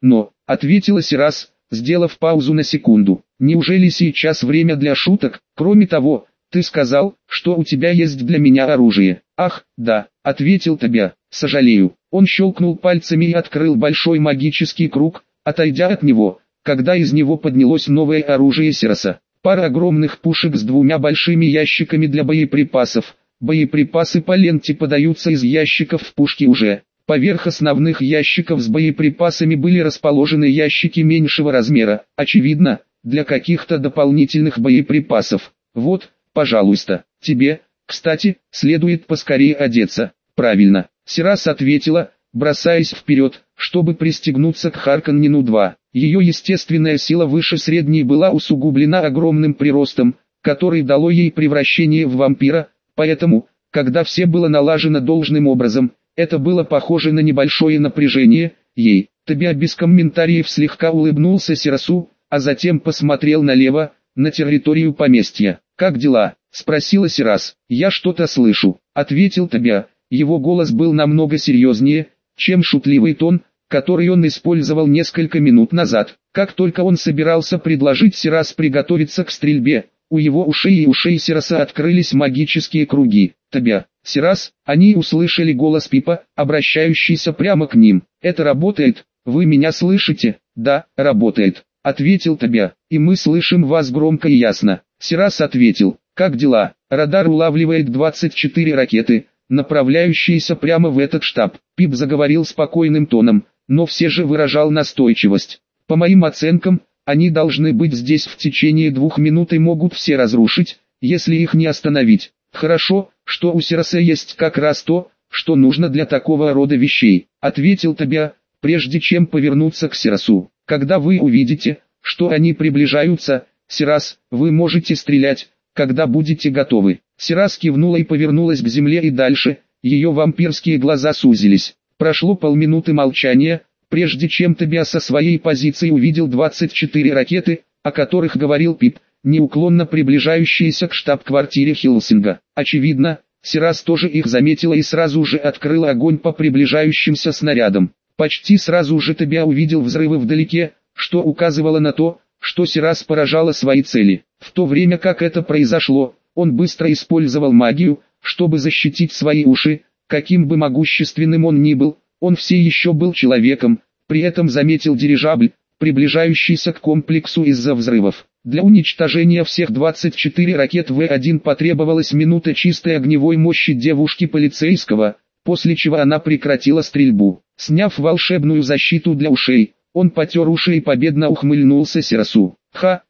Speaker 1: ответила Сирас, сделав паузу на секунду. Неужели сейчас время для шуток? Кроме того, ты сказал, что у тебя есть для меня оружие. Ах, да, ответил Тобиа, сожалею. Он щелкнул пальцами и открыл большой магический круг, отойдя от него, когда из него поднялось новое оружие Сираса. Пара огромных пушек с двумя большими ящиками для боеприпасов. Боеприпасы по ленте подаются из ящиков в пушки уже. Поверх основных ящиков с боеприпасами были расположены ящики меньшего размера, очевидно, для каких-то дополнительных боеприпасов. Вот, пожалуйста, тебе, кстати, следует поскорее одеться. Правильно, Сирас ответила, бросаясь вперед, чтобы пристегнуться к Харконнену-2. Ее естественная сила выше средней была усугублена огромным приростом, который дало ей превращение в вампира, поэтому, когда все было налажено должным образом, это было похоже на небольшое напряжение. Тобиа без комментариев слегка улыбнулся Сирасу, а затем посмотрел налево, на территорию поместья. «Как дела?» – спросила Сирас. «Я что-то слышу», – ответил Тобиа. Его голос был намного серьезнее, чем шутливый тон, который он использовал несколько минут назад. Как только он собирался предложить Сирас приготовиться к стрельбе, у его ушей и ушей Сираса открылись магические круги. «Тобиа, Сирас», они услышали голос Пипа, обращающийся прямо к ним. «Это работает? Вы меня слышите?» «Да, работает», — ответил Тобиа. «И мы слышим вас громко и ясно». Сирас ответил. «Как дела?» «Радар улавливает 24 ракеты, направляющиеся прямо в этот штаб». Пип заговорил спокойным тоном, но все же выражал настойчивость. «По моим оценкам, они должны быть здесь в течение 2 минут и могут все разрушить, если их не остановить. Хорошо, что у Сираса есть как раз то, что нужно для такого рода вещей», — ответил Тобиа, прежде чем повернуться к Сирасу. «Когда вы увидите, что они приближаются, Сирас, вы можете стрелять, когда будете готовы». Сирас кивнула и повернулась к земле и дальше, ее вампирские глаза сузились. Прошло полминуты молчания, прежде чем Тобиа со своей позиции увидел 24 ракеты, о которых говорил Пип, неуклонно приближающиеся к штаб-квартире Хиллсинга. Очевидно, Сирас тоже их заметила и сразу же открыла огонь по приближающимся снарядам. Почти сразу же Тобиа увидел взрывы вдалеке, что указывало на то, что Сирас поражала свои цели. В то время как это произошло, он быстро использовал магию, чтобы защитить свои уши. Каким бы могущественным он ни был, он все еще был человеком, при этом заметил дирижабль, приближающийся к комплексу из-за взрывов. Для уничтожения всех 24 ракет В-1 потребовалась минута чистой огневой мощи девушки-полицейского, после чего она прекратила стрельбу. Сняв волшебную защиту для ушей, он потер уши и победно ухмыльнулся Сирасу. «Ха,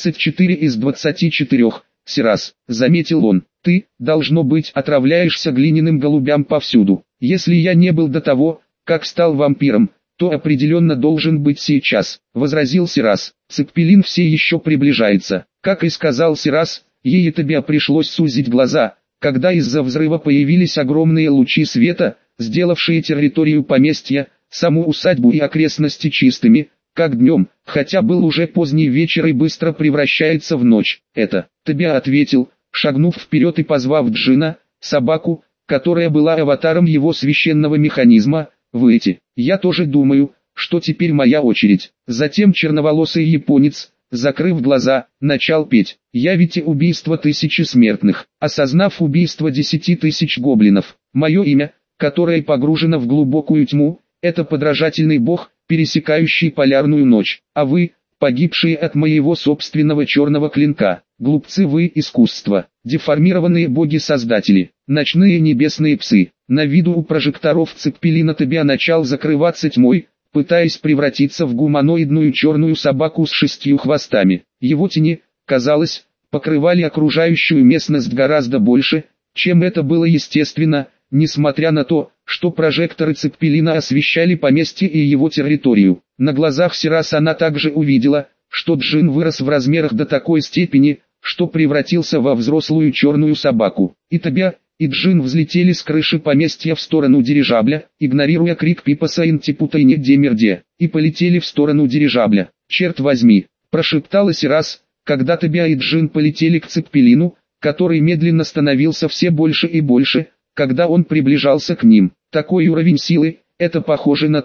Speaker 1: 24 из 24, Сирас», — заметил он, — «ты, должно быть, отравляешься глиняным голубям повсюду. Если я не был до того, как стал вампиром, то определенно должен быть сейчас», — возразил Сирас. «Цеппелин все еще приближается». Как и сказал Сирас, ей и Тобиа пришлось сузить глаза, когда из-за взрыва появились огромные лучи света, сделавшие территорию поместья, саму усадьбу и окрестности чистыми, как днем, хотя был уже поздний вечер и быстро превращается в ночь. «Это», — Тобиа ответил, шагнув вперед и позвав Джина, собаку, которая была аватаром его священного механизма, выйти. «Я тоже думаю, что теперь моя очередь». Затем черноволосый японец, закрыв глаза, начал петь. «Я ведь и убийство 1000 смертных, осознав убийство 10 000 гоблинов. Мое имя, которое погружено в глубокую тьму, это подражательный бог, пересекающий полярную ночь, а вы, погибшие от моего собственного черного клинка. Глупцы вы, искусство, деформированные боги-создатели, ночные небесные псы». На виду у прожекторов Цеппелина Тобиа начал закрываться тьмой, пытаясь превратиться в гуманоидную черную собаку с 6 хвостами. Его тени, казалось, покрывали окружающую местность гораздо больше, чем это было естественно, несмотря на то, что прожекторы Цеппелина освещали поместье и его территорию. На глазах Сираса она также увидела, что Джин вырос в размерах до такой степени, что превратился во взрослую черную собаку. И Тобиа, и Джин взлетели с крыши поместья в сторону дирижабля, игнорируя крик Пипа Саинтипутайне Демерде, и полетели в сторону дирижабля. «Черт возьми!» – прошептала Сирас, когда Тобиа и Джин полетели к Цеппелину, который медленно становился все больше и больше, когда он приближался к ним. Такой уровень силы, это похоже на то,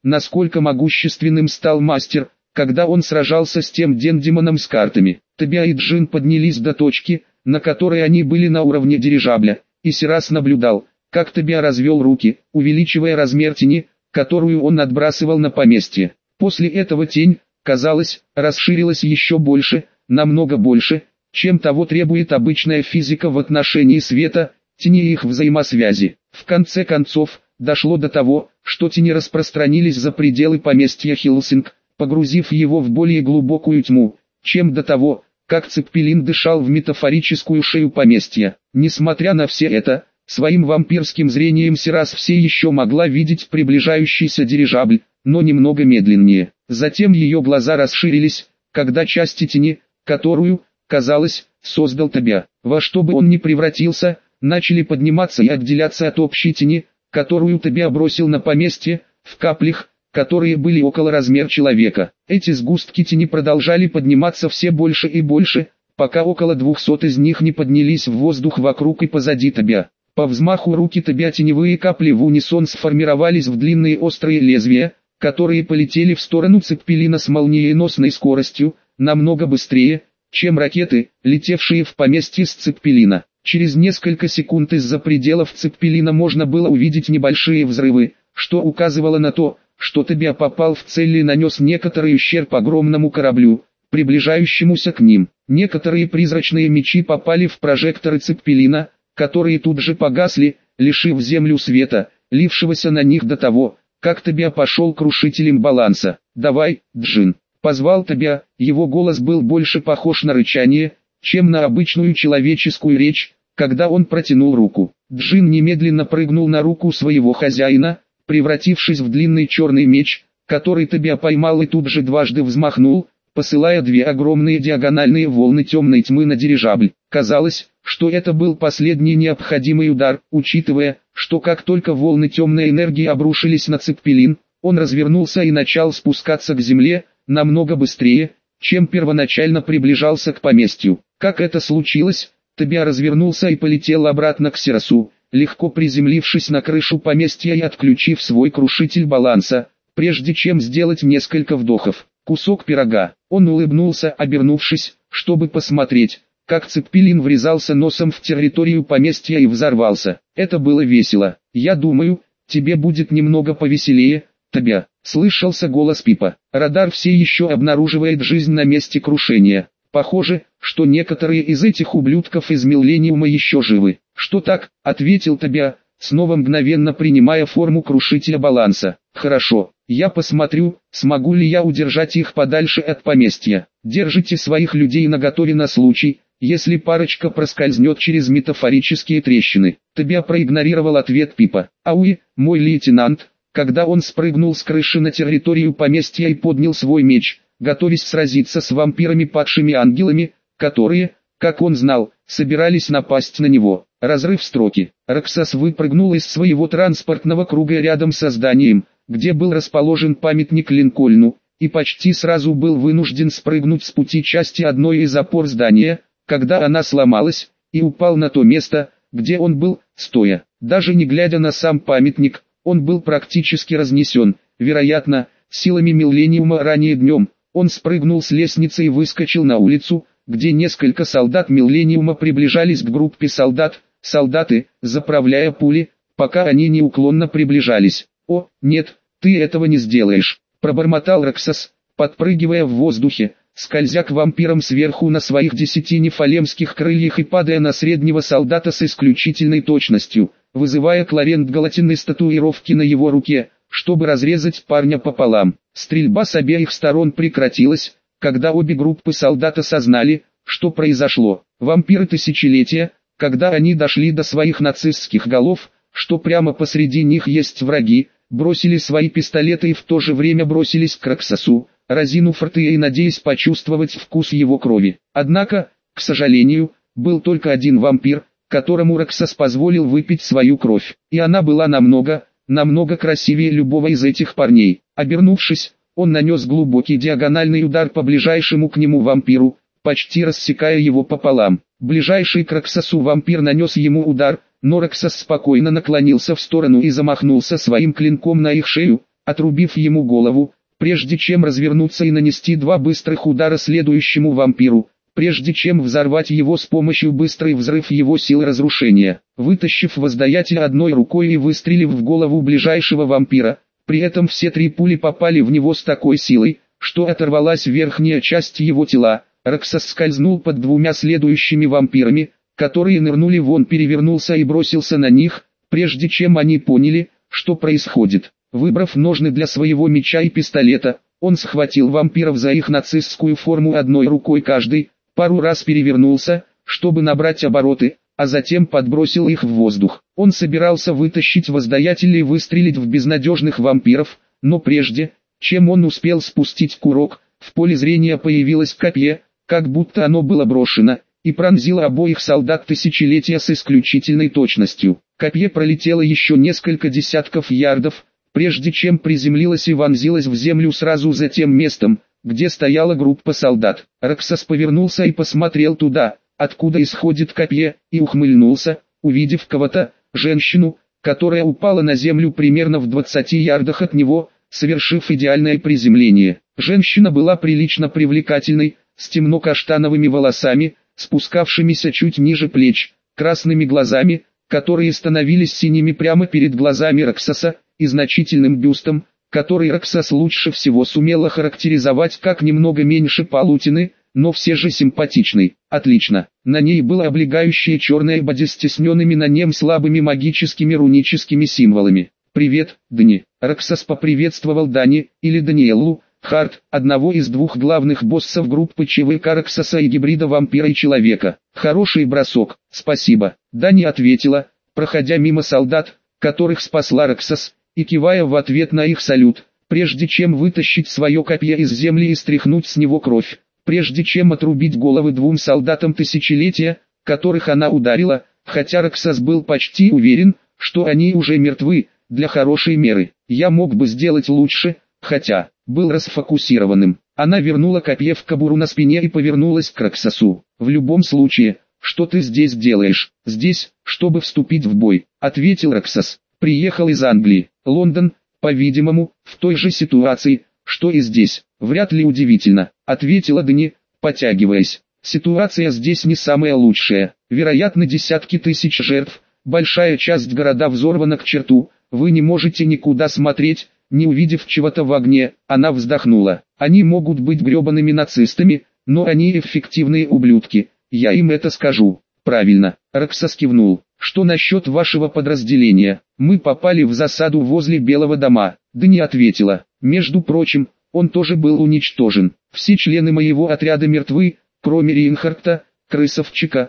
Speaker 1: насколько могущественным стал мастер, когда он сражался с тем дендемоном с картами. Тобиа и Джин поднялись до точки, на которой они были на уровне дирижабля, и Сирас наблюдал, как Тобиа развел руки, увеличивая размер тени, которую он отбрасывал на поместье. После этого тень, казалось, расширилась еще больше, намного больше, чем того требует обычная физика в отношении света, тени и их взаимосвязи. В конце концов, дошло до того, что тени распространились за пределы поместья Хилсинг, погрузив его в более глубокую тьму, чем до того, как Цеппелин дышал в метафорическую шею поместья. Несмотря на все это, своим вампирским зрением Сирас все еще могла видеть приближающийся дирижабль, но немного медленнее. Затем ее глаза расширились, когда части тени, которую, казалось, создал Тобиа, во что бы он ни превратился, начали подниматься и отделяться от общей тени, которую Тобиа бросил на поместье, в каплях, которые были около размера человека. Эти сгустки тени продолжали подниматься все больше и больше, пока около 200 из них не поднялись в воздух вокруг и позади Тобиа. По взмаху руки Тобиа теневые капли в унисон сформировались в длинные острые лезвия, которые полетели в сторону Цеппелина с молниеносной скоростью, намного быстрее, чем ракеты, летевшие в поместье с Цеппелина. Через несколько секунд из-за пределов Цеппелина можно было увидеть небольшие взрывы, что указывало на то, что Тобиа попал в цель и нанес некоторый ущерб огромному кораблю, приближающемуся к ним. Некоторые призрачные мечи попали в прожекторы Цеппелина, которые тут же погасли, лишив землю света, лившегося на них до того, как Тобиа пошел крушителем баланса. «Давай, Джин!» — позвал Тобиа, его голос был больше похож на рычание, чем на обычную человеческую речь, когда он протянул руку. Джин немедленно прыгнул на руку своего хозяина, превратившись в длинный черный меч, который Тобиа поймал и тут же дважды взмахнул, посылая две огромные диагональные волны темной тьмы на дирижабль. Казалось, что это был последний необходимый удар, учитывая, что как только волны темной энергии обрушились на Цеппелин, он развернулся и начал спускаться к земле, намного быстрее, чем первоначально приближался к поместью. Как это случилось, Тобиа развернулся и полетел обратно к Сирасу, легко приземлившись на крышу поместья и отключив свой крушитель баланса, прежде чем сделать несколько вдохов. Кусок пирога. Он улыбнулся, обернувшись, чтобы посмотреть, как Цеппелин врезался носом в территорию поместья и взорвался. Это было весело. «Я думаю, тебе будет немного повеселее, Тобиа», — слышался голос Пипа. «Радар все еще обнаруживает жизнь на месте крушения. Похоже, что некоторые из этих ублюдков из Миллениума еще живы». «Что так?» — ответил Тобиа, снова мгновенно принимая форму крушителя баланса. «Хорошо, я посмотрю, смогу ли я удержать их подальше от поместья. Держите своих людей наготове на случай, если парочка проскользнет через метафорические трещины». Тобиа проигнорировал ответ Пипа. «Ауи, мой лейтенант», когда он спрыгнул с крыши на территорию поместья и поднял свой меч, готовясь сразиться с вампирами-падшими ангелами, которые, как он знал, собирались напасть на него. Разрыв строки. Роксас выпрыгнул из своего транспортного круга рядом со зданием, где был расположен памятник Линкольну, и почти сразу был вынужден спрыгнуть с пути части одной из опор здания, когда она сломалась, и упал на то место, где он был, стоя. Даже не глядя на сам памятник, он был практически разнесен, вероятно, силами Миллениума. Ранее днем, он спрыгнул с лестницы и выскочил на улицу, где несколько солдат Миллениума приближались к группе солдат, солдаты, заправляя пули, пока они неуклонно приближались. «О, нет, ты этого не сделаешь», — пробормотал Роксас, подпрыгивая в воздухе, скользя к вампирам сверху на своих 10 нефалемских крыльях и падая на среднего солдата с исключительной точностью, вызывая Кларент Галатин из татуировки на его руке, чтобы разрезать парня пополам. Стрельба с обеих сторон прекратилась, когда обе группы солдат осознали, что произошло. Вампиры тысячелетия, когда они дошли до своих нацистских голов, что прямо посреди них есть враги, бросили свои пистолеты и в то же время бросились к Роксасу, разинув рты и надеясь почувствовать вкус его крови. Однако, к сожалению, был только один вампир, которому Роксас позволил выпить свою кровь, и она была намного красивее любого из этих парней. Обернувшись, он нанес глубокий диагональный удар по ближайшему к нему вампиру, почти рассекая его пополам. Ближайший к Роксасу вампир нанес ему удар, но Роксас спокойно наклонился в сторону и замахнулся своим клинком на их шею, отрубив ему голову, прежде чем развернуться и нанести 2 быстрых удара следующему вампиру, прежде чем взорвать его с помощью быстрый взрыв его сил разрушения. Вытащив воздаятеля одной рукой и выстрелив в голову ближайшего вампира, при этом все 3 пули попали в него с такой силой, что оторвалась верхняя часть его тела. Роксос скользнул под 2 следующими вампирами, которые нырнули вон, перевернулся и бросился на них, прежде чем они поняли, что происходит. Выбрав ножны для своего меча и пистолета, он схватил вампиров за их нацистскую форму одной рукой каждый, пару раз перевернулся, чтобы набрать обороты, а затем подбросил их в воздух. Он собирался вытащить воздаятеля и выстрелить в безнадежных вампиров, но прежде, чем он успел спустить курок, в поле зрения появилось копье, как будто оно было брошено, и пронзило обоих солдат тысячелетия с исключительной точностью. Копье пролетело еще несколько десятков ярдов, прежде чем приземлилось и вонзилось в землю сразу за тем местом, где стояла группа солдат. Роксос повернулся и посмотрел туда, откуда исходит копье, и ухмыльнулся, увидев кого-то, женщину, которая упала на землю примерно в 20 ярдах от него, совершив идеальное приземление. Женщина была прилично привлекательной, с темно-каштановыми волосами, спускавшимися чуть ниже плеч, красными глазами, которые становились синими прямо перед глазами Роксоса, и значительным бюстом, который Роксос лучше всего сумел охарактеризовать как немного меньше полутины, но все же симпатичный. Отлично. На ней было облегающее черное боди с стесненными на нем слабыми магическими руническими символами. «Привет, Дани». Роксос поприветствовал Дани, или Даниэллу, Харт, одного из 2 главных боссов группы ЧВК Роксоса и гибрида вампира и человека. «Хороший бросок, спасибо». Дани ответила, проходя мимо солдат, которых спасла Роксос, и кивая в ответ на их салют, прежде чем вытащить свое копье из земли и стряхнуть с него кровь, прежде чем отрубить головы 2 солдатам тысячелетия, которых она ударила, хотя Роксос был почти уверен, что они уже мертвы, для хорошей меры. «Я мог бы сделать лучше, хотя...» был расфокусированным. Она вернула копье в кобуру на спине и повернулась к Роксосу. «В любом случае, что ты здесь делаешь?» «Здесь, чтобы вступить в бой», — ответил Роксос. «Приехал из Англии. Лондон, по-видимому, в той же ситуации, что и здесь». «Вряд ли удивительно», — ответила Дани, потягиваясь. «Ситуация здесь не самая лучшая. Вероятно, десятки тысяч жертв, большая часть города взорвана к черту, вы не можете никуда смотреть, не увидев чего-то в огне». Она вздохнула. «Они могут быть гребаными нацистами, но они эффективные ублюдки, я им это скажу». «Правильно», — Роксос кивнул. «Что насчет вашего подразделения?» «Мы попали в засаду возле Белого дома». Дани ответила. «Между прочим, он тоже был уничтожен. Все члены моего отряда мертвы, кроме Рейнхарта, Крысовчика,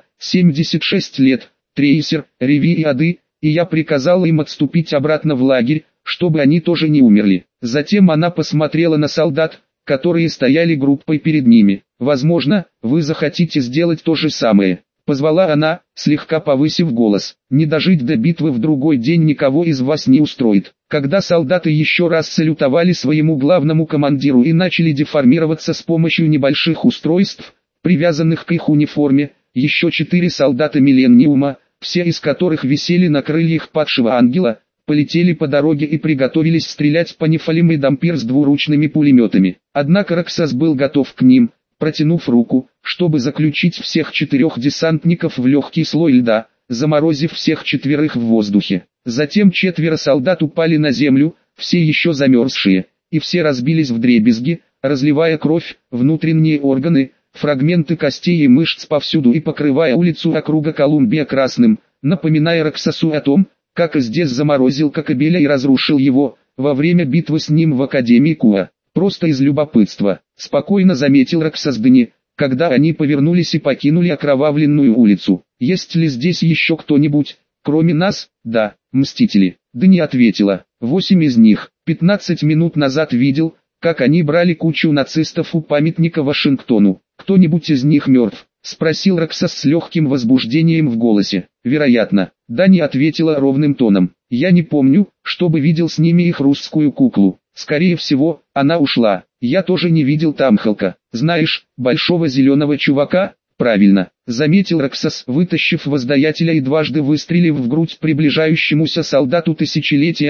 Speaker 1: 76 лет, Трейсер, Реви и Ады, и я приказал им отступить обратно в лагерь, чтобы они тоже не умерли». Затем она посмотрела на солдат, которые стояли группой перед ними. «Возможно, вы захотите сделать то же самое», — позвала она, слегка повысив голос. «Не дожить до битвы в другой день никого из вас не устроит». Когда солдаты еще раз салютовали своему главному командиру и начали деформироваться с помощью небольших устройств, привязанных к их униформе, еще 4 солдата Миллениума, все из которых висели на крыльях падшего ангела, полетели по дороге и приготовились стрелять по нефалим и дампир с двуручными пулеметами. Однако Роксос был готов к ним, протянув руку, чтобы заключить всех 4 десантников в легкий слой льда, заморозив всех 4 в воздухе. Затем 4 солдат упали на землю, все еще замерзшие, и все разбились вдребезги, разливая кровь, внутренние органы, фрагменты костей и мышц повсюду и покрывая улицу округа Колумбия красным, напоминая Роксосу о том, как здесь заморозил Кокобеля и разрушил его, во время битвы с ним в Академии Куа. «Просто из любопытства», — спокойно заметил Роксос Дани, когда они повернулись и покинули окровавленную улицу. «Есть ли здесь еще кто-нибудь, кроме нас?» «Да, мстители». Дани ответила. 8 из них. 15 минут назад видел, как они брали кучу нацистов у памятника Вашингтону. «Кто-нибудь из них мертв?» — спросил Роксос с легким возбуждением в голосе. «Вероятно». Дани ответила ровным тоном. «Я не помню, чтобы видел с ними их русскую куклу. Скорее всего, она ушла. Я тоже не видел там Халка. Знаешь, большого зеленого чувака?» «Правильно», — заметил Роксос, вытащив воздаятеля и дважды выстрелив в грудь приближающемуся солдату тысячелетия,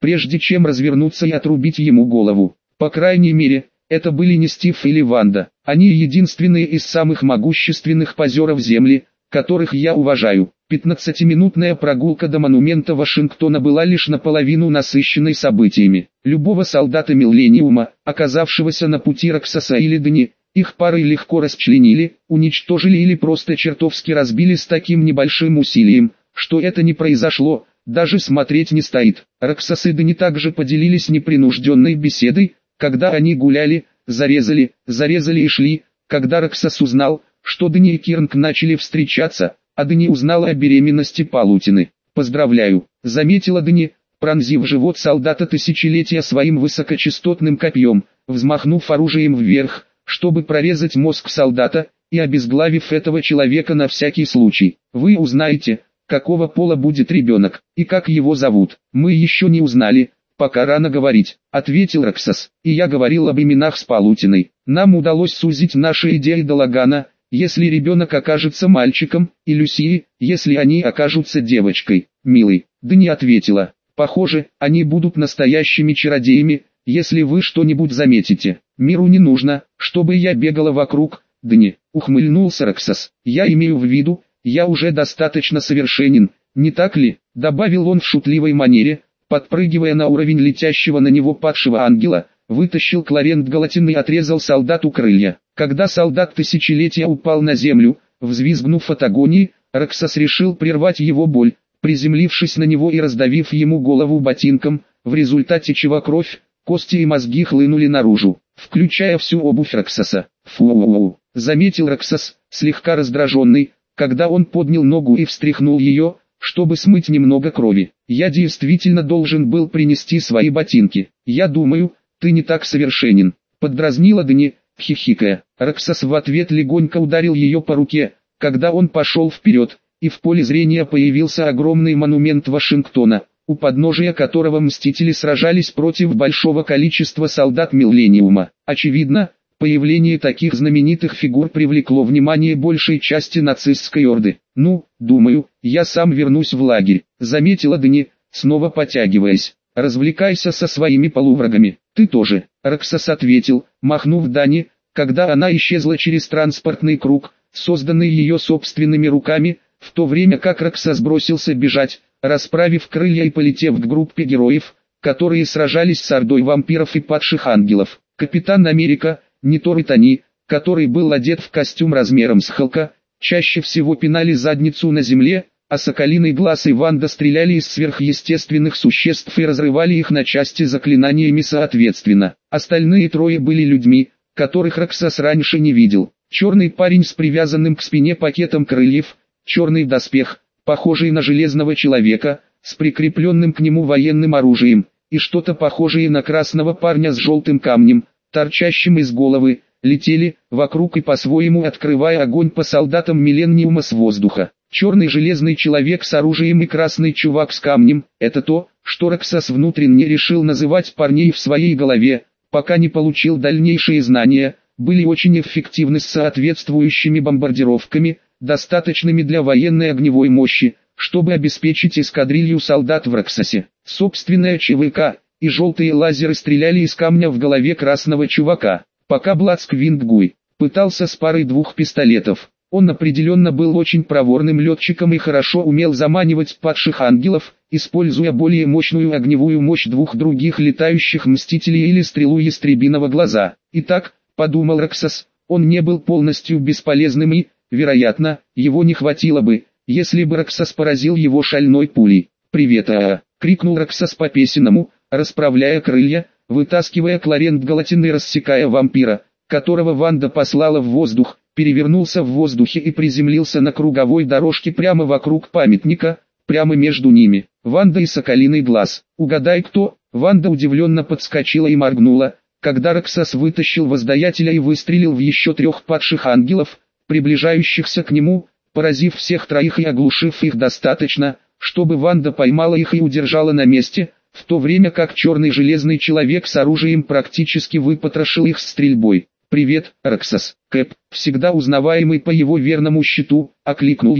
Speaker 1: прежде чем развернуться и отрубить ему голову. По крайней мере, это были не Стив или Ванда. Они единственные из самых могущественных позеров Земли, которых я уважаю. 15-минутная прогулка до монумента Вашингтона была лишь наполовину насыщенной событиями. Любого солдата Миллениума, оказавшегося на пути Роксаса или Дани, их парой легко расчленили, уничтожили или просто чертовски разбили с таким небольшим усилием, что это не произошло, даже смотреть не стоит. Роксас и Дани также поделились непринужденной беседой, когда они гуляли, зарезали и шли. Когда Роксас узнал, что Дани и Кирнг начали встречаться, а Дани узнала о беременности Палутины. «Поздравляю», — заметила Дани, пронзив живот солдата тысячелетия своим высокочастотным копьем, взмахнув оружием вверх, чтобы прорезать мозг солдата, и обезглавив этого человека на всякий случай. «Вы узнаете, какого пола будет ребенок, и как его зовут. Мы еще не узнали, пока рано говорить», — ответил Роксас. «И я говорил об именах с Палутиной. Нам удалось сузить наши идеи до Лагана, если ребенок окажется мальчиком, и Люсии, если они окажутся девочкой». «Милый», — Дани ответила, — «похоже, они будут настоящими чародеями, если вы что-нибудь заметите. Миру не нужно, чтобы я бегала вокруг, Дани», — ухмыльнулся Роксас. «Я имею в виду, я уже достаточно совершенен, не так ли?» — добавил он в шутливой манере, подпрыгивая на уровень летящего на него падшего ангела, вытащил Кларент Галатин и отрезал солдату крылья. Когда солдат тысячелетия упал на землю, взвизгнув от агонии, Роксас решил прервать его боль, приземлившись на него и раздавив ему голову ботинком, в результате чего кровь, кости и мозги хлынули наружу, включая всю обувь Роксаса. «Фу-у-у», — заметил Роксас, слегка раздраженный, когда он поднял ногу и встряхнул ее, чтобы смыть немного крови. «Я действительно должен был принести свои ботинки. Я думаю, ты не так совершенен», — поддразнила Дани, хихикая. Роксас в ответ легонько ударил ее по руке, когда он пошел вперед, и в поле зрения появился огромный монумент Вашингтона, у подножия которого мстители сражались против большого количества солдат Миллениума. Очевидно, появление таких знаменитых фигур привлекло внимание большей части нацистской орды. «Ну, думаю, я сам вернусь в лагерь», — заметила Дани, снова потягиваясь. «Развлекайся со своими полуврагами, ты тоже», — Роксас ответил, махнув Дани, когда она исчезла через транспортный круг, созданный ее собственными руками, в то время как Роксас бросился бежать, расправив крылья и полетев к группе героев, которые сражались с ордой вампиров и падших ангелов. Капитан Америка, не Тор и Тони, который был одет в костюм размером с Халка, чаще всего пинали задницу на земле, а Соколиный Глаз и Ванда стреляли из сверхъестественных существ и разрывали их на части заклинаниями соответственно. Остальные трое были людьми, которых Роксас раньше не видел. Черный парень с привязанным к спине пакетом крыльев, черный доспех, похожий на железного человека, с прикрепленным к нему военным оружием, и что-то похожее на красного парня с желтым камнем, торчащим из головы, летели вокруг и по-своему открывая огонь по солдатам Миллениума с воздуха. Черный железный человек с оружием и красный чувак с камнем – это то, что Роксас внутренне решил называть парней в своей голове, пока не получил дальнейшие знания, были очень эффективны с соответствующими бомбардировками, достаточными для военной огневой мощи, чтобы обеспечить эскадрилью солдат в Роксасе. Собственная ЧВК и желтые лазеры стреляли из камня в голове красного чувака, пока Блацквинггуй пытался с парой двух пистолетов. Он определенно был очень проворным летчиком и хорошо умел заманивать падших ангелов, используя более мощную огневую мощь двух других летающих мстителей или стрелу ястребиного глаза. Итак, подумал Роксас, он не был полностью бесполезным и, вероятно, его не хватило бы, если бы Роксас поразил его шальной пулей. «Привет, а!» — крикнул Роксас по-песенному, расправляя крылья, вытаскивая Кларент Галатин и рассекая вампира, которого Ванда послала в воздух, перевернулся в воздухе и приземлился на круговой дорожке прямо вокруг памятника, прямо между ними. Ванда и Соколиный Глаз. «Угадай кто?» Ванда удивленно подскочила и моргнула, когда Роксас вытащил воздаятеля и выстрелил в еще 3 падших ангелов, приближающихся к нему, поразив всех троих и оглушив их достаточно, чтобы Ванда поймала их и удержала на месте, в то время как черный железный человек с оружием практически выпотрошил их стрельбой. «Привет, Роксас!» Кэп, всегда узнаваемый по его верному щиту, окликнул его.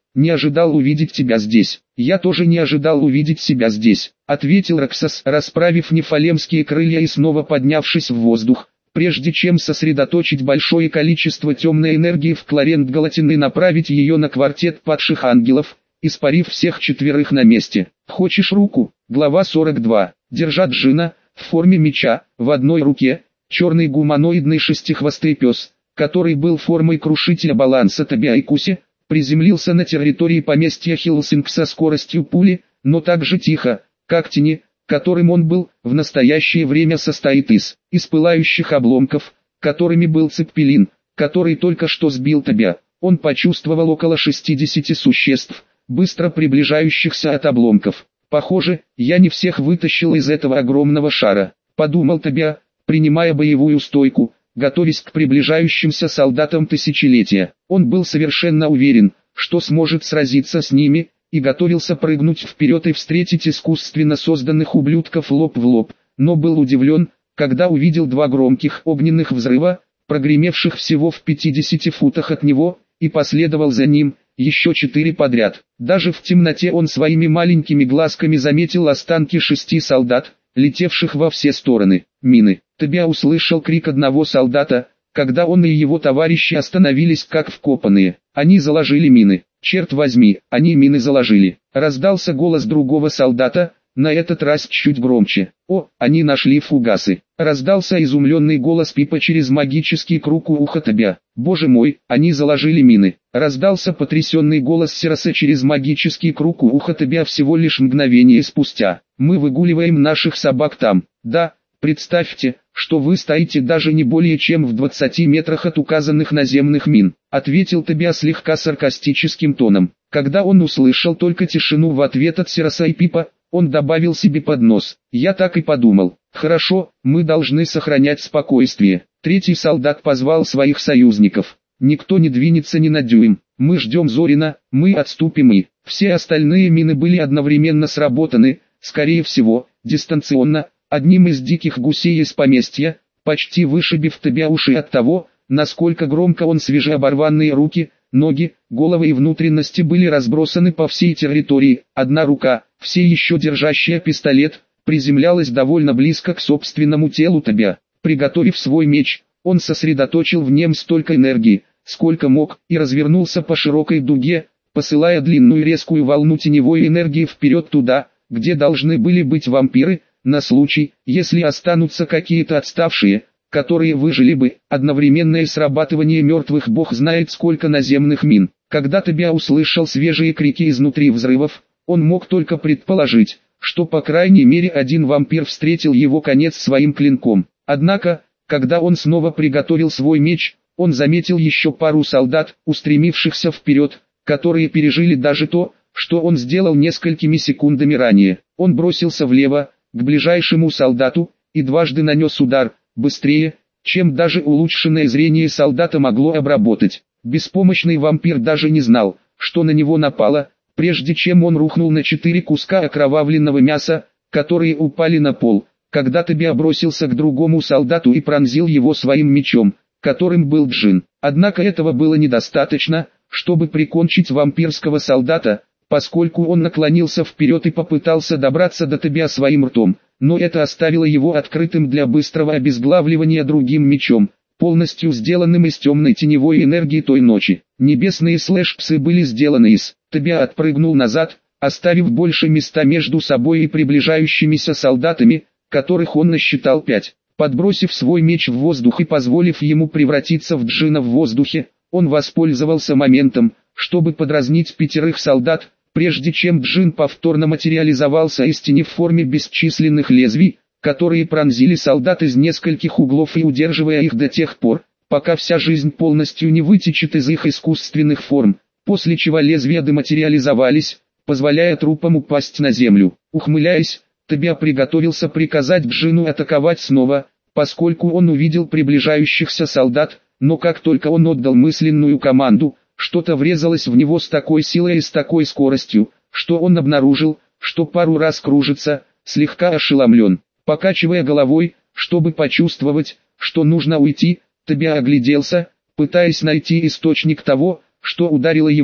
Speaker 1: не ожидал увидеть тебя здесь». «Я тоже не ожидал увидеть себя здесь», — ответил Раксос, расправив нефалемские крылья и снова поднявшись в воздух. Прежде чем сосредоточить большое количество темной энергии в Кларент Галатин и направить ее на квартет падших ангелов, испарив всех четверых на месте. «Хочешь руку?» Глава 42. Держа Джина, в форме меча, в одной руке, черный гуманоидный шестихвостый пес, который был формой крушителя баланса Табиайкуси, приземлился на территории поместья Хилсинг со скоростью пули, но так же тихо, как тени, которым он был, в настоящее время состоит из пылающих обломков, которыми был Цеппелин, который только что сбил Табиа. Он почувствовал около 60 существ, быстро приближающихся от обломков. «Похоже, я не всех вытащил из этого огромного шара», — подумал Табиа, принимая боевую стойку, готовясь к приближающимся солдатам тысячелетия. Он был совершенно уверен, что сможет сразиться с ними, и готовился прыгнуть вперед и встретить искусственно созданных ублюдков лоб в лоб, но был удивлен, когда увидел два громких огненных взрыва, прогремевших всего в 50 футах от него, и последовал за ним, еще 4 подряд. Даже в темноте он своими маленькими глазками заметил останки 6 солдат, летевших во все стороны. Мины. Табиа услышал крик одного солдата, когда он и его товарищи остановились как вкопанные. Они заложили мины. «Черт возьми, они мины заложили!» Раздался голос другого солдата, на этот раз чуть громче. «О, они нашли фугасы!» Раздался изумленный голос Пипа через магический круг у уха Табиа. «Боже мой, они заложили мины!» Раздался потрясенный голос Сироса через магический круг у уха Табиа всего лишь мгновение спустя. «Мы выгуливаем наших собак там, да?» «Представьте, что вы стоите даже не более чем в 20 метрах от указанных наземных мин», ответил Табиа слегка саркастическим тоном. Когда он услышал только тишину в ответ от Сироса и Пипа, он добавил себе под нос: «Я так и подумал. Хорошо, мы должны сохранять спокойствие». Третий солдат позвал своих союзников. «Никто не двинется ни на дюйм. Мы ждем Зорина, мы отступим и...» Все остальные мины были одновременно сработаны, скорее всего, дистанционно, одним из диких гусей из поместья, почти вышибив Табиа уши от того, насколько громко он свежеоборванные руки, ноги, головы и внутренности были разбросаны по всей территории. Одна рука, все еще держащая пистолет, приземлялась довольно близко к собственному телу Табиа. Приготовив свой меч, он сосредоточил в нем столько энергии, сколько мог, и развернулся по широкой дуге, посылая длинную резкую волну теневой энергии вперед туда, где должны были быть вампиры, на случай, если останутся какие-то отставшие, которые выжили бы. Одновременное срабатывание мертвых бог знает сколько наземных мин. Когда Табиа услышал свежие крики изнутри взрывов, он мог только предположить, что по крайней мере один вампир встретил его конец своим клинком. Однако, когда он снова приготовил свой меч, он заметил еще пару солдат, устремившихся вперед, которые пережили даже то, что он сделал несколькими секундами ранее. Он бросился влево, к ближайшему солдату, и дважды нанес удар, быстрее, чем даже улучшенное зрение солдата могло обработать. Беспомощный вампир даже не знал, что на него напало, прежде чем он рухнул на 4 куска окровавленного мяса, которые упали на пол, когда Табиа бросился к другому солдату и пронзил его своим мечом, которым был Джин. Однако этого было недостаточно, чтобы прикончить вампирского солдата, поскольку он наклонился вперед и попытался добраться до Табиа своим ртом, но это оставило его открытым для быстрого обезглавливания другим мечом, полностью сделанным из темной теневой энергии той ночи. Небесные слэш-псы были сделаны из... Табиа отпрыгнул назад, оставив больше места между собой и приближающимися солдатами, которых он насчитал 5. Подбросив свой меч в воздух и позволив ему превратиться в Джина в воздухе, он воспользовался моментом, чтобы подразнить 5 солдат, прежде чем Джин повторно материализовался из тени в форме бесчисленных лезвий, которые пронзили солдат из нескольких углов и удерживая их до тех пор, пока вся жизнь полностью не вытечет из их искусственных форм, после чего лезвия дематериализовались, позволяя трупам упасть на землю. Ухмыляясь, Табиа приготовился приказать Джину атаковать снова, поскольку он увидел приближающихся солдат, но как только он отдал мысленную команду, что-то врезалось в него с такой силой и с такой скоростью, что он обнаружил, что пару раз кружится, слегка ошеломлен. Покачивая головой, чтобы почувствовать, что нужно уйти, Табиа огляделся, пытаясь найти источник того, что ударило его,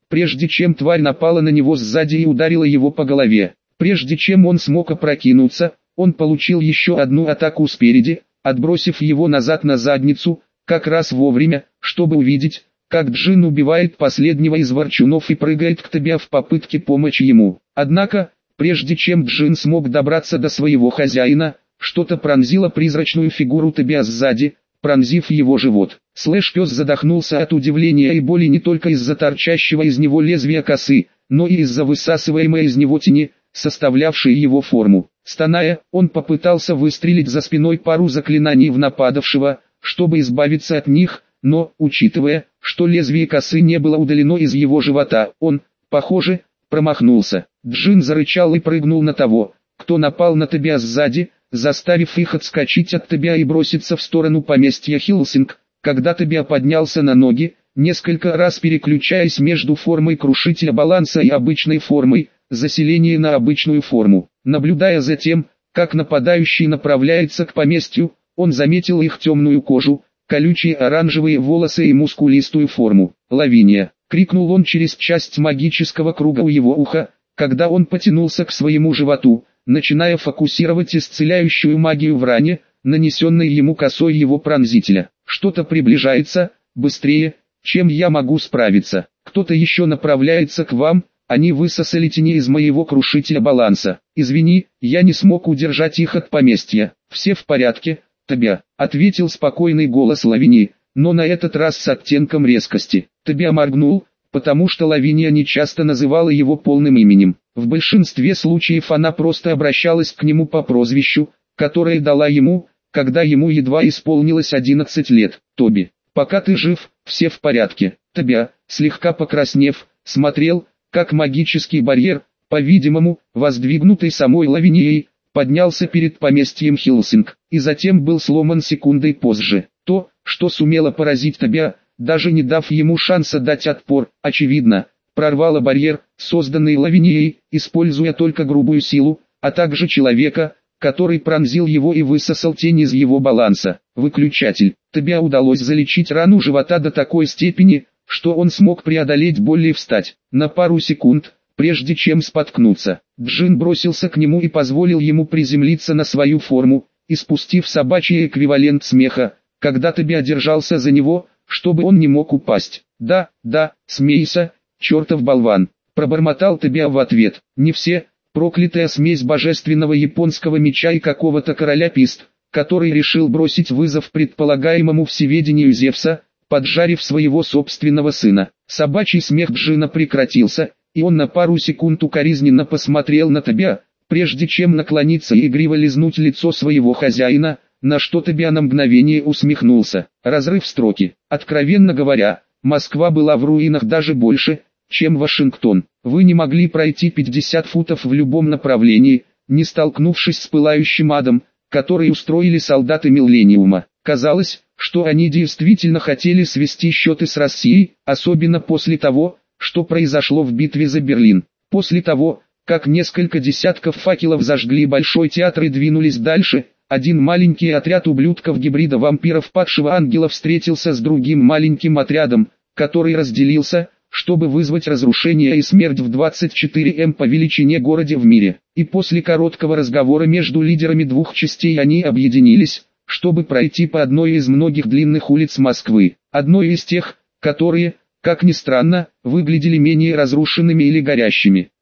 Speaker 1: прежде чем тварь напала на него сзади и ударила его по голове. Прежде чем он смог опрокинуться, он получил еще одну атаку спереди, отбросив его назад на задницу, как раз вовремя, чтобы увидеть, как Джин убивает последнего из ворчунов и прыгает к Тобиа в попытке помочь ему. Однако, прежде чем Джин смог добраться до своего хозяина, что-то пронзило призрачную фигуру Тобиа сзади, пронзив его живот. Слэш-пес задохнулся от удивления и боли не только из-за торчащего из него лезвия косы, но и из-за высасываемой из него тени, составлявшей его форму. Стоная, он попытался выстрелить за спиной пару заклинаний в нападавшего, чтобы избавиться от них, но, учитывая, что лезвие косы не было удалено из его живота, он, похоже, промахнулся. Джин зарычал и прыгнул на того, кто напал на Тобиа сзади, заставив их отскочить от Тобиа и броситься в сторону поместья Хиллсинг. Когда Тобиа поднялся на ноги, несколько раз переключаясь между формой крушителя баланса и обычной формой, заселение на обычную форму. Наблюдая за тем, как нападающий направляется к поместью, он заметил их темную кожу, колючие оранжевые волосы и мускулистую форму. «Лавиния!» — крикнул он через часть магического круга у его уха, когда он потянулся к своему животу, начиная фокусировать исцеляющую магию в ране, нанесенной ему косой его пронзителя. «Что-то приближается, быстрее, чем я могу справиться. Кто-то еще направляется к вам, они высосали тени из моего крушителя баланса. Извини, я не смог удержать их от поместья. Все в порядке, Тобиа», — ответил спокойный голос Лавинии, но на этот раз с оттенком резкости. Тобиа моргнул, потому что Лавиния нечасто называла его полным именем. В большинстве случаев она просто обращалась к нему по прозвищу, которое дала ему, когда ему едва исполнилось 11 лет. «Тоби, пока ты жив, все в порядке». Тобиа, слегка покраснев, смотрел, как магический барьер, по-видимому, воздвигнутый самой Лавинией, поднялся перед поместьем Хиллсинг, и затем был сломан секундой позже. То, что сумело поразить Тобиа, даже не дав ему шанса дать отпор, очевидно, прорвало барьер, созданный Лавинией, используя только грубую силу, а также человека, который пронзил его и высосал тень из его баланса. Выключатель. Тобиа удалось залечить рану живота до такой степени, что он смог преодолеть боль и встать. На пару секунд, прежде чем споткнуться, Джин бросился к нему и позволил ему приземлиться на свою форму, испустив собачий эквивалент смеха, когда Тобиа держался за него, чтобы он не мог упасть. «Да, да, смейся, чертов болван», — пробормотал Тобиа в ответ. «Не все, проклятая смесь божественного японского меча и какого-то короля Пист, который решил бросить вызов предполагаемому всеведению Зевса, поджарив своего собственного сына». Собачий смех Джина прекратился, и он на пару секунд укоризненно посмотрел на Тобиа, прежде чем наклониться и игриво лизнуть лицо своего хозяина, на что Тобиа на мгновение усмехнулся. Разрыв строки. Откровенно говоря, Москва была в руинах даже больше, чем Вашингтон. Вы не могли пройти 50 футов в любом направлении, не столкнувшись с пылающим адом, который устроили солдаты Миллениума. Казалось, что они действительно хотели свести счеты с Россией, особенно после того, что произошло в битве за Берлин. После того, как несколько десятков факелов зажгли Большой театр и двинулись дальше, один маленький отряд ублюдков-гибрида вампиров падшего ангела встретился с другим маленьким отрядом, который разделился, чтобы вызвать разрушение и смерть в 24М по величине городе в мире. И после короткого разговора между лидерами двух частей они объединились, чтобы пройти по одной из многих длинных улиц Москвы. Одной из тех, которые, как ни странно, выглядели менее разрушенными или горящими.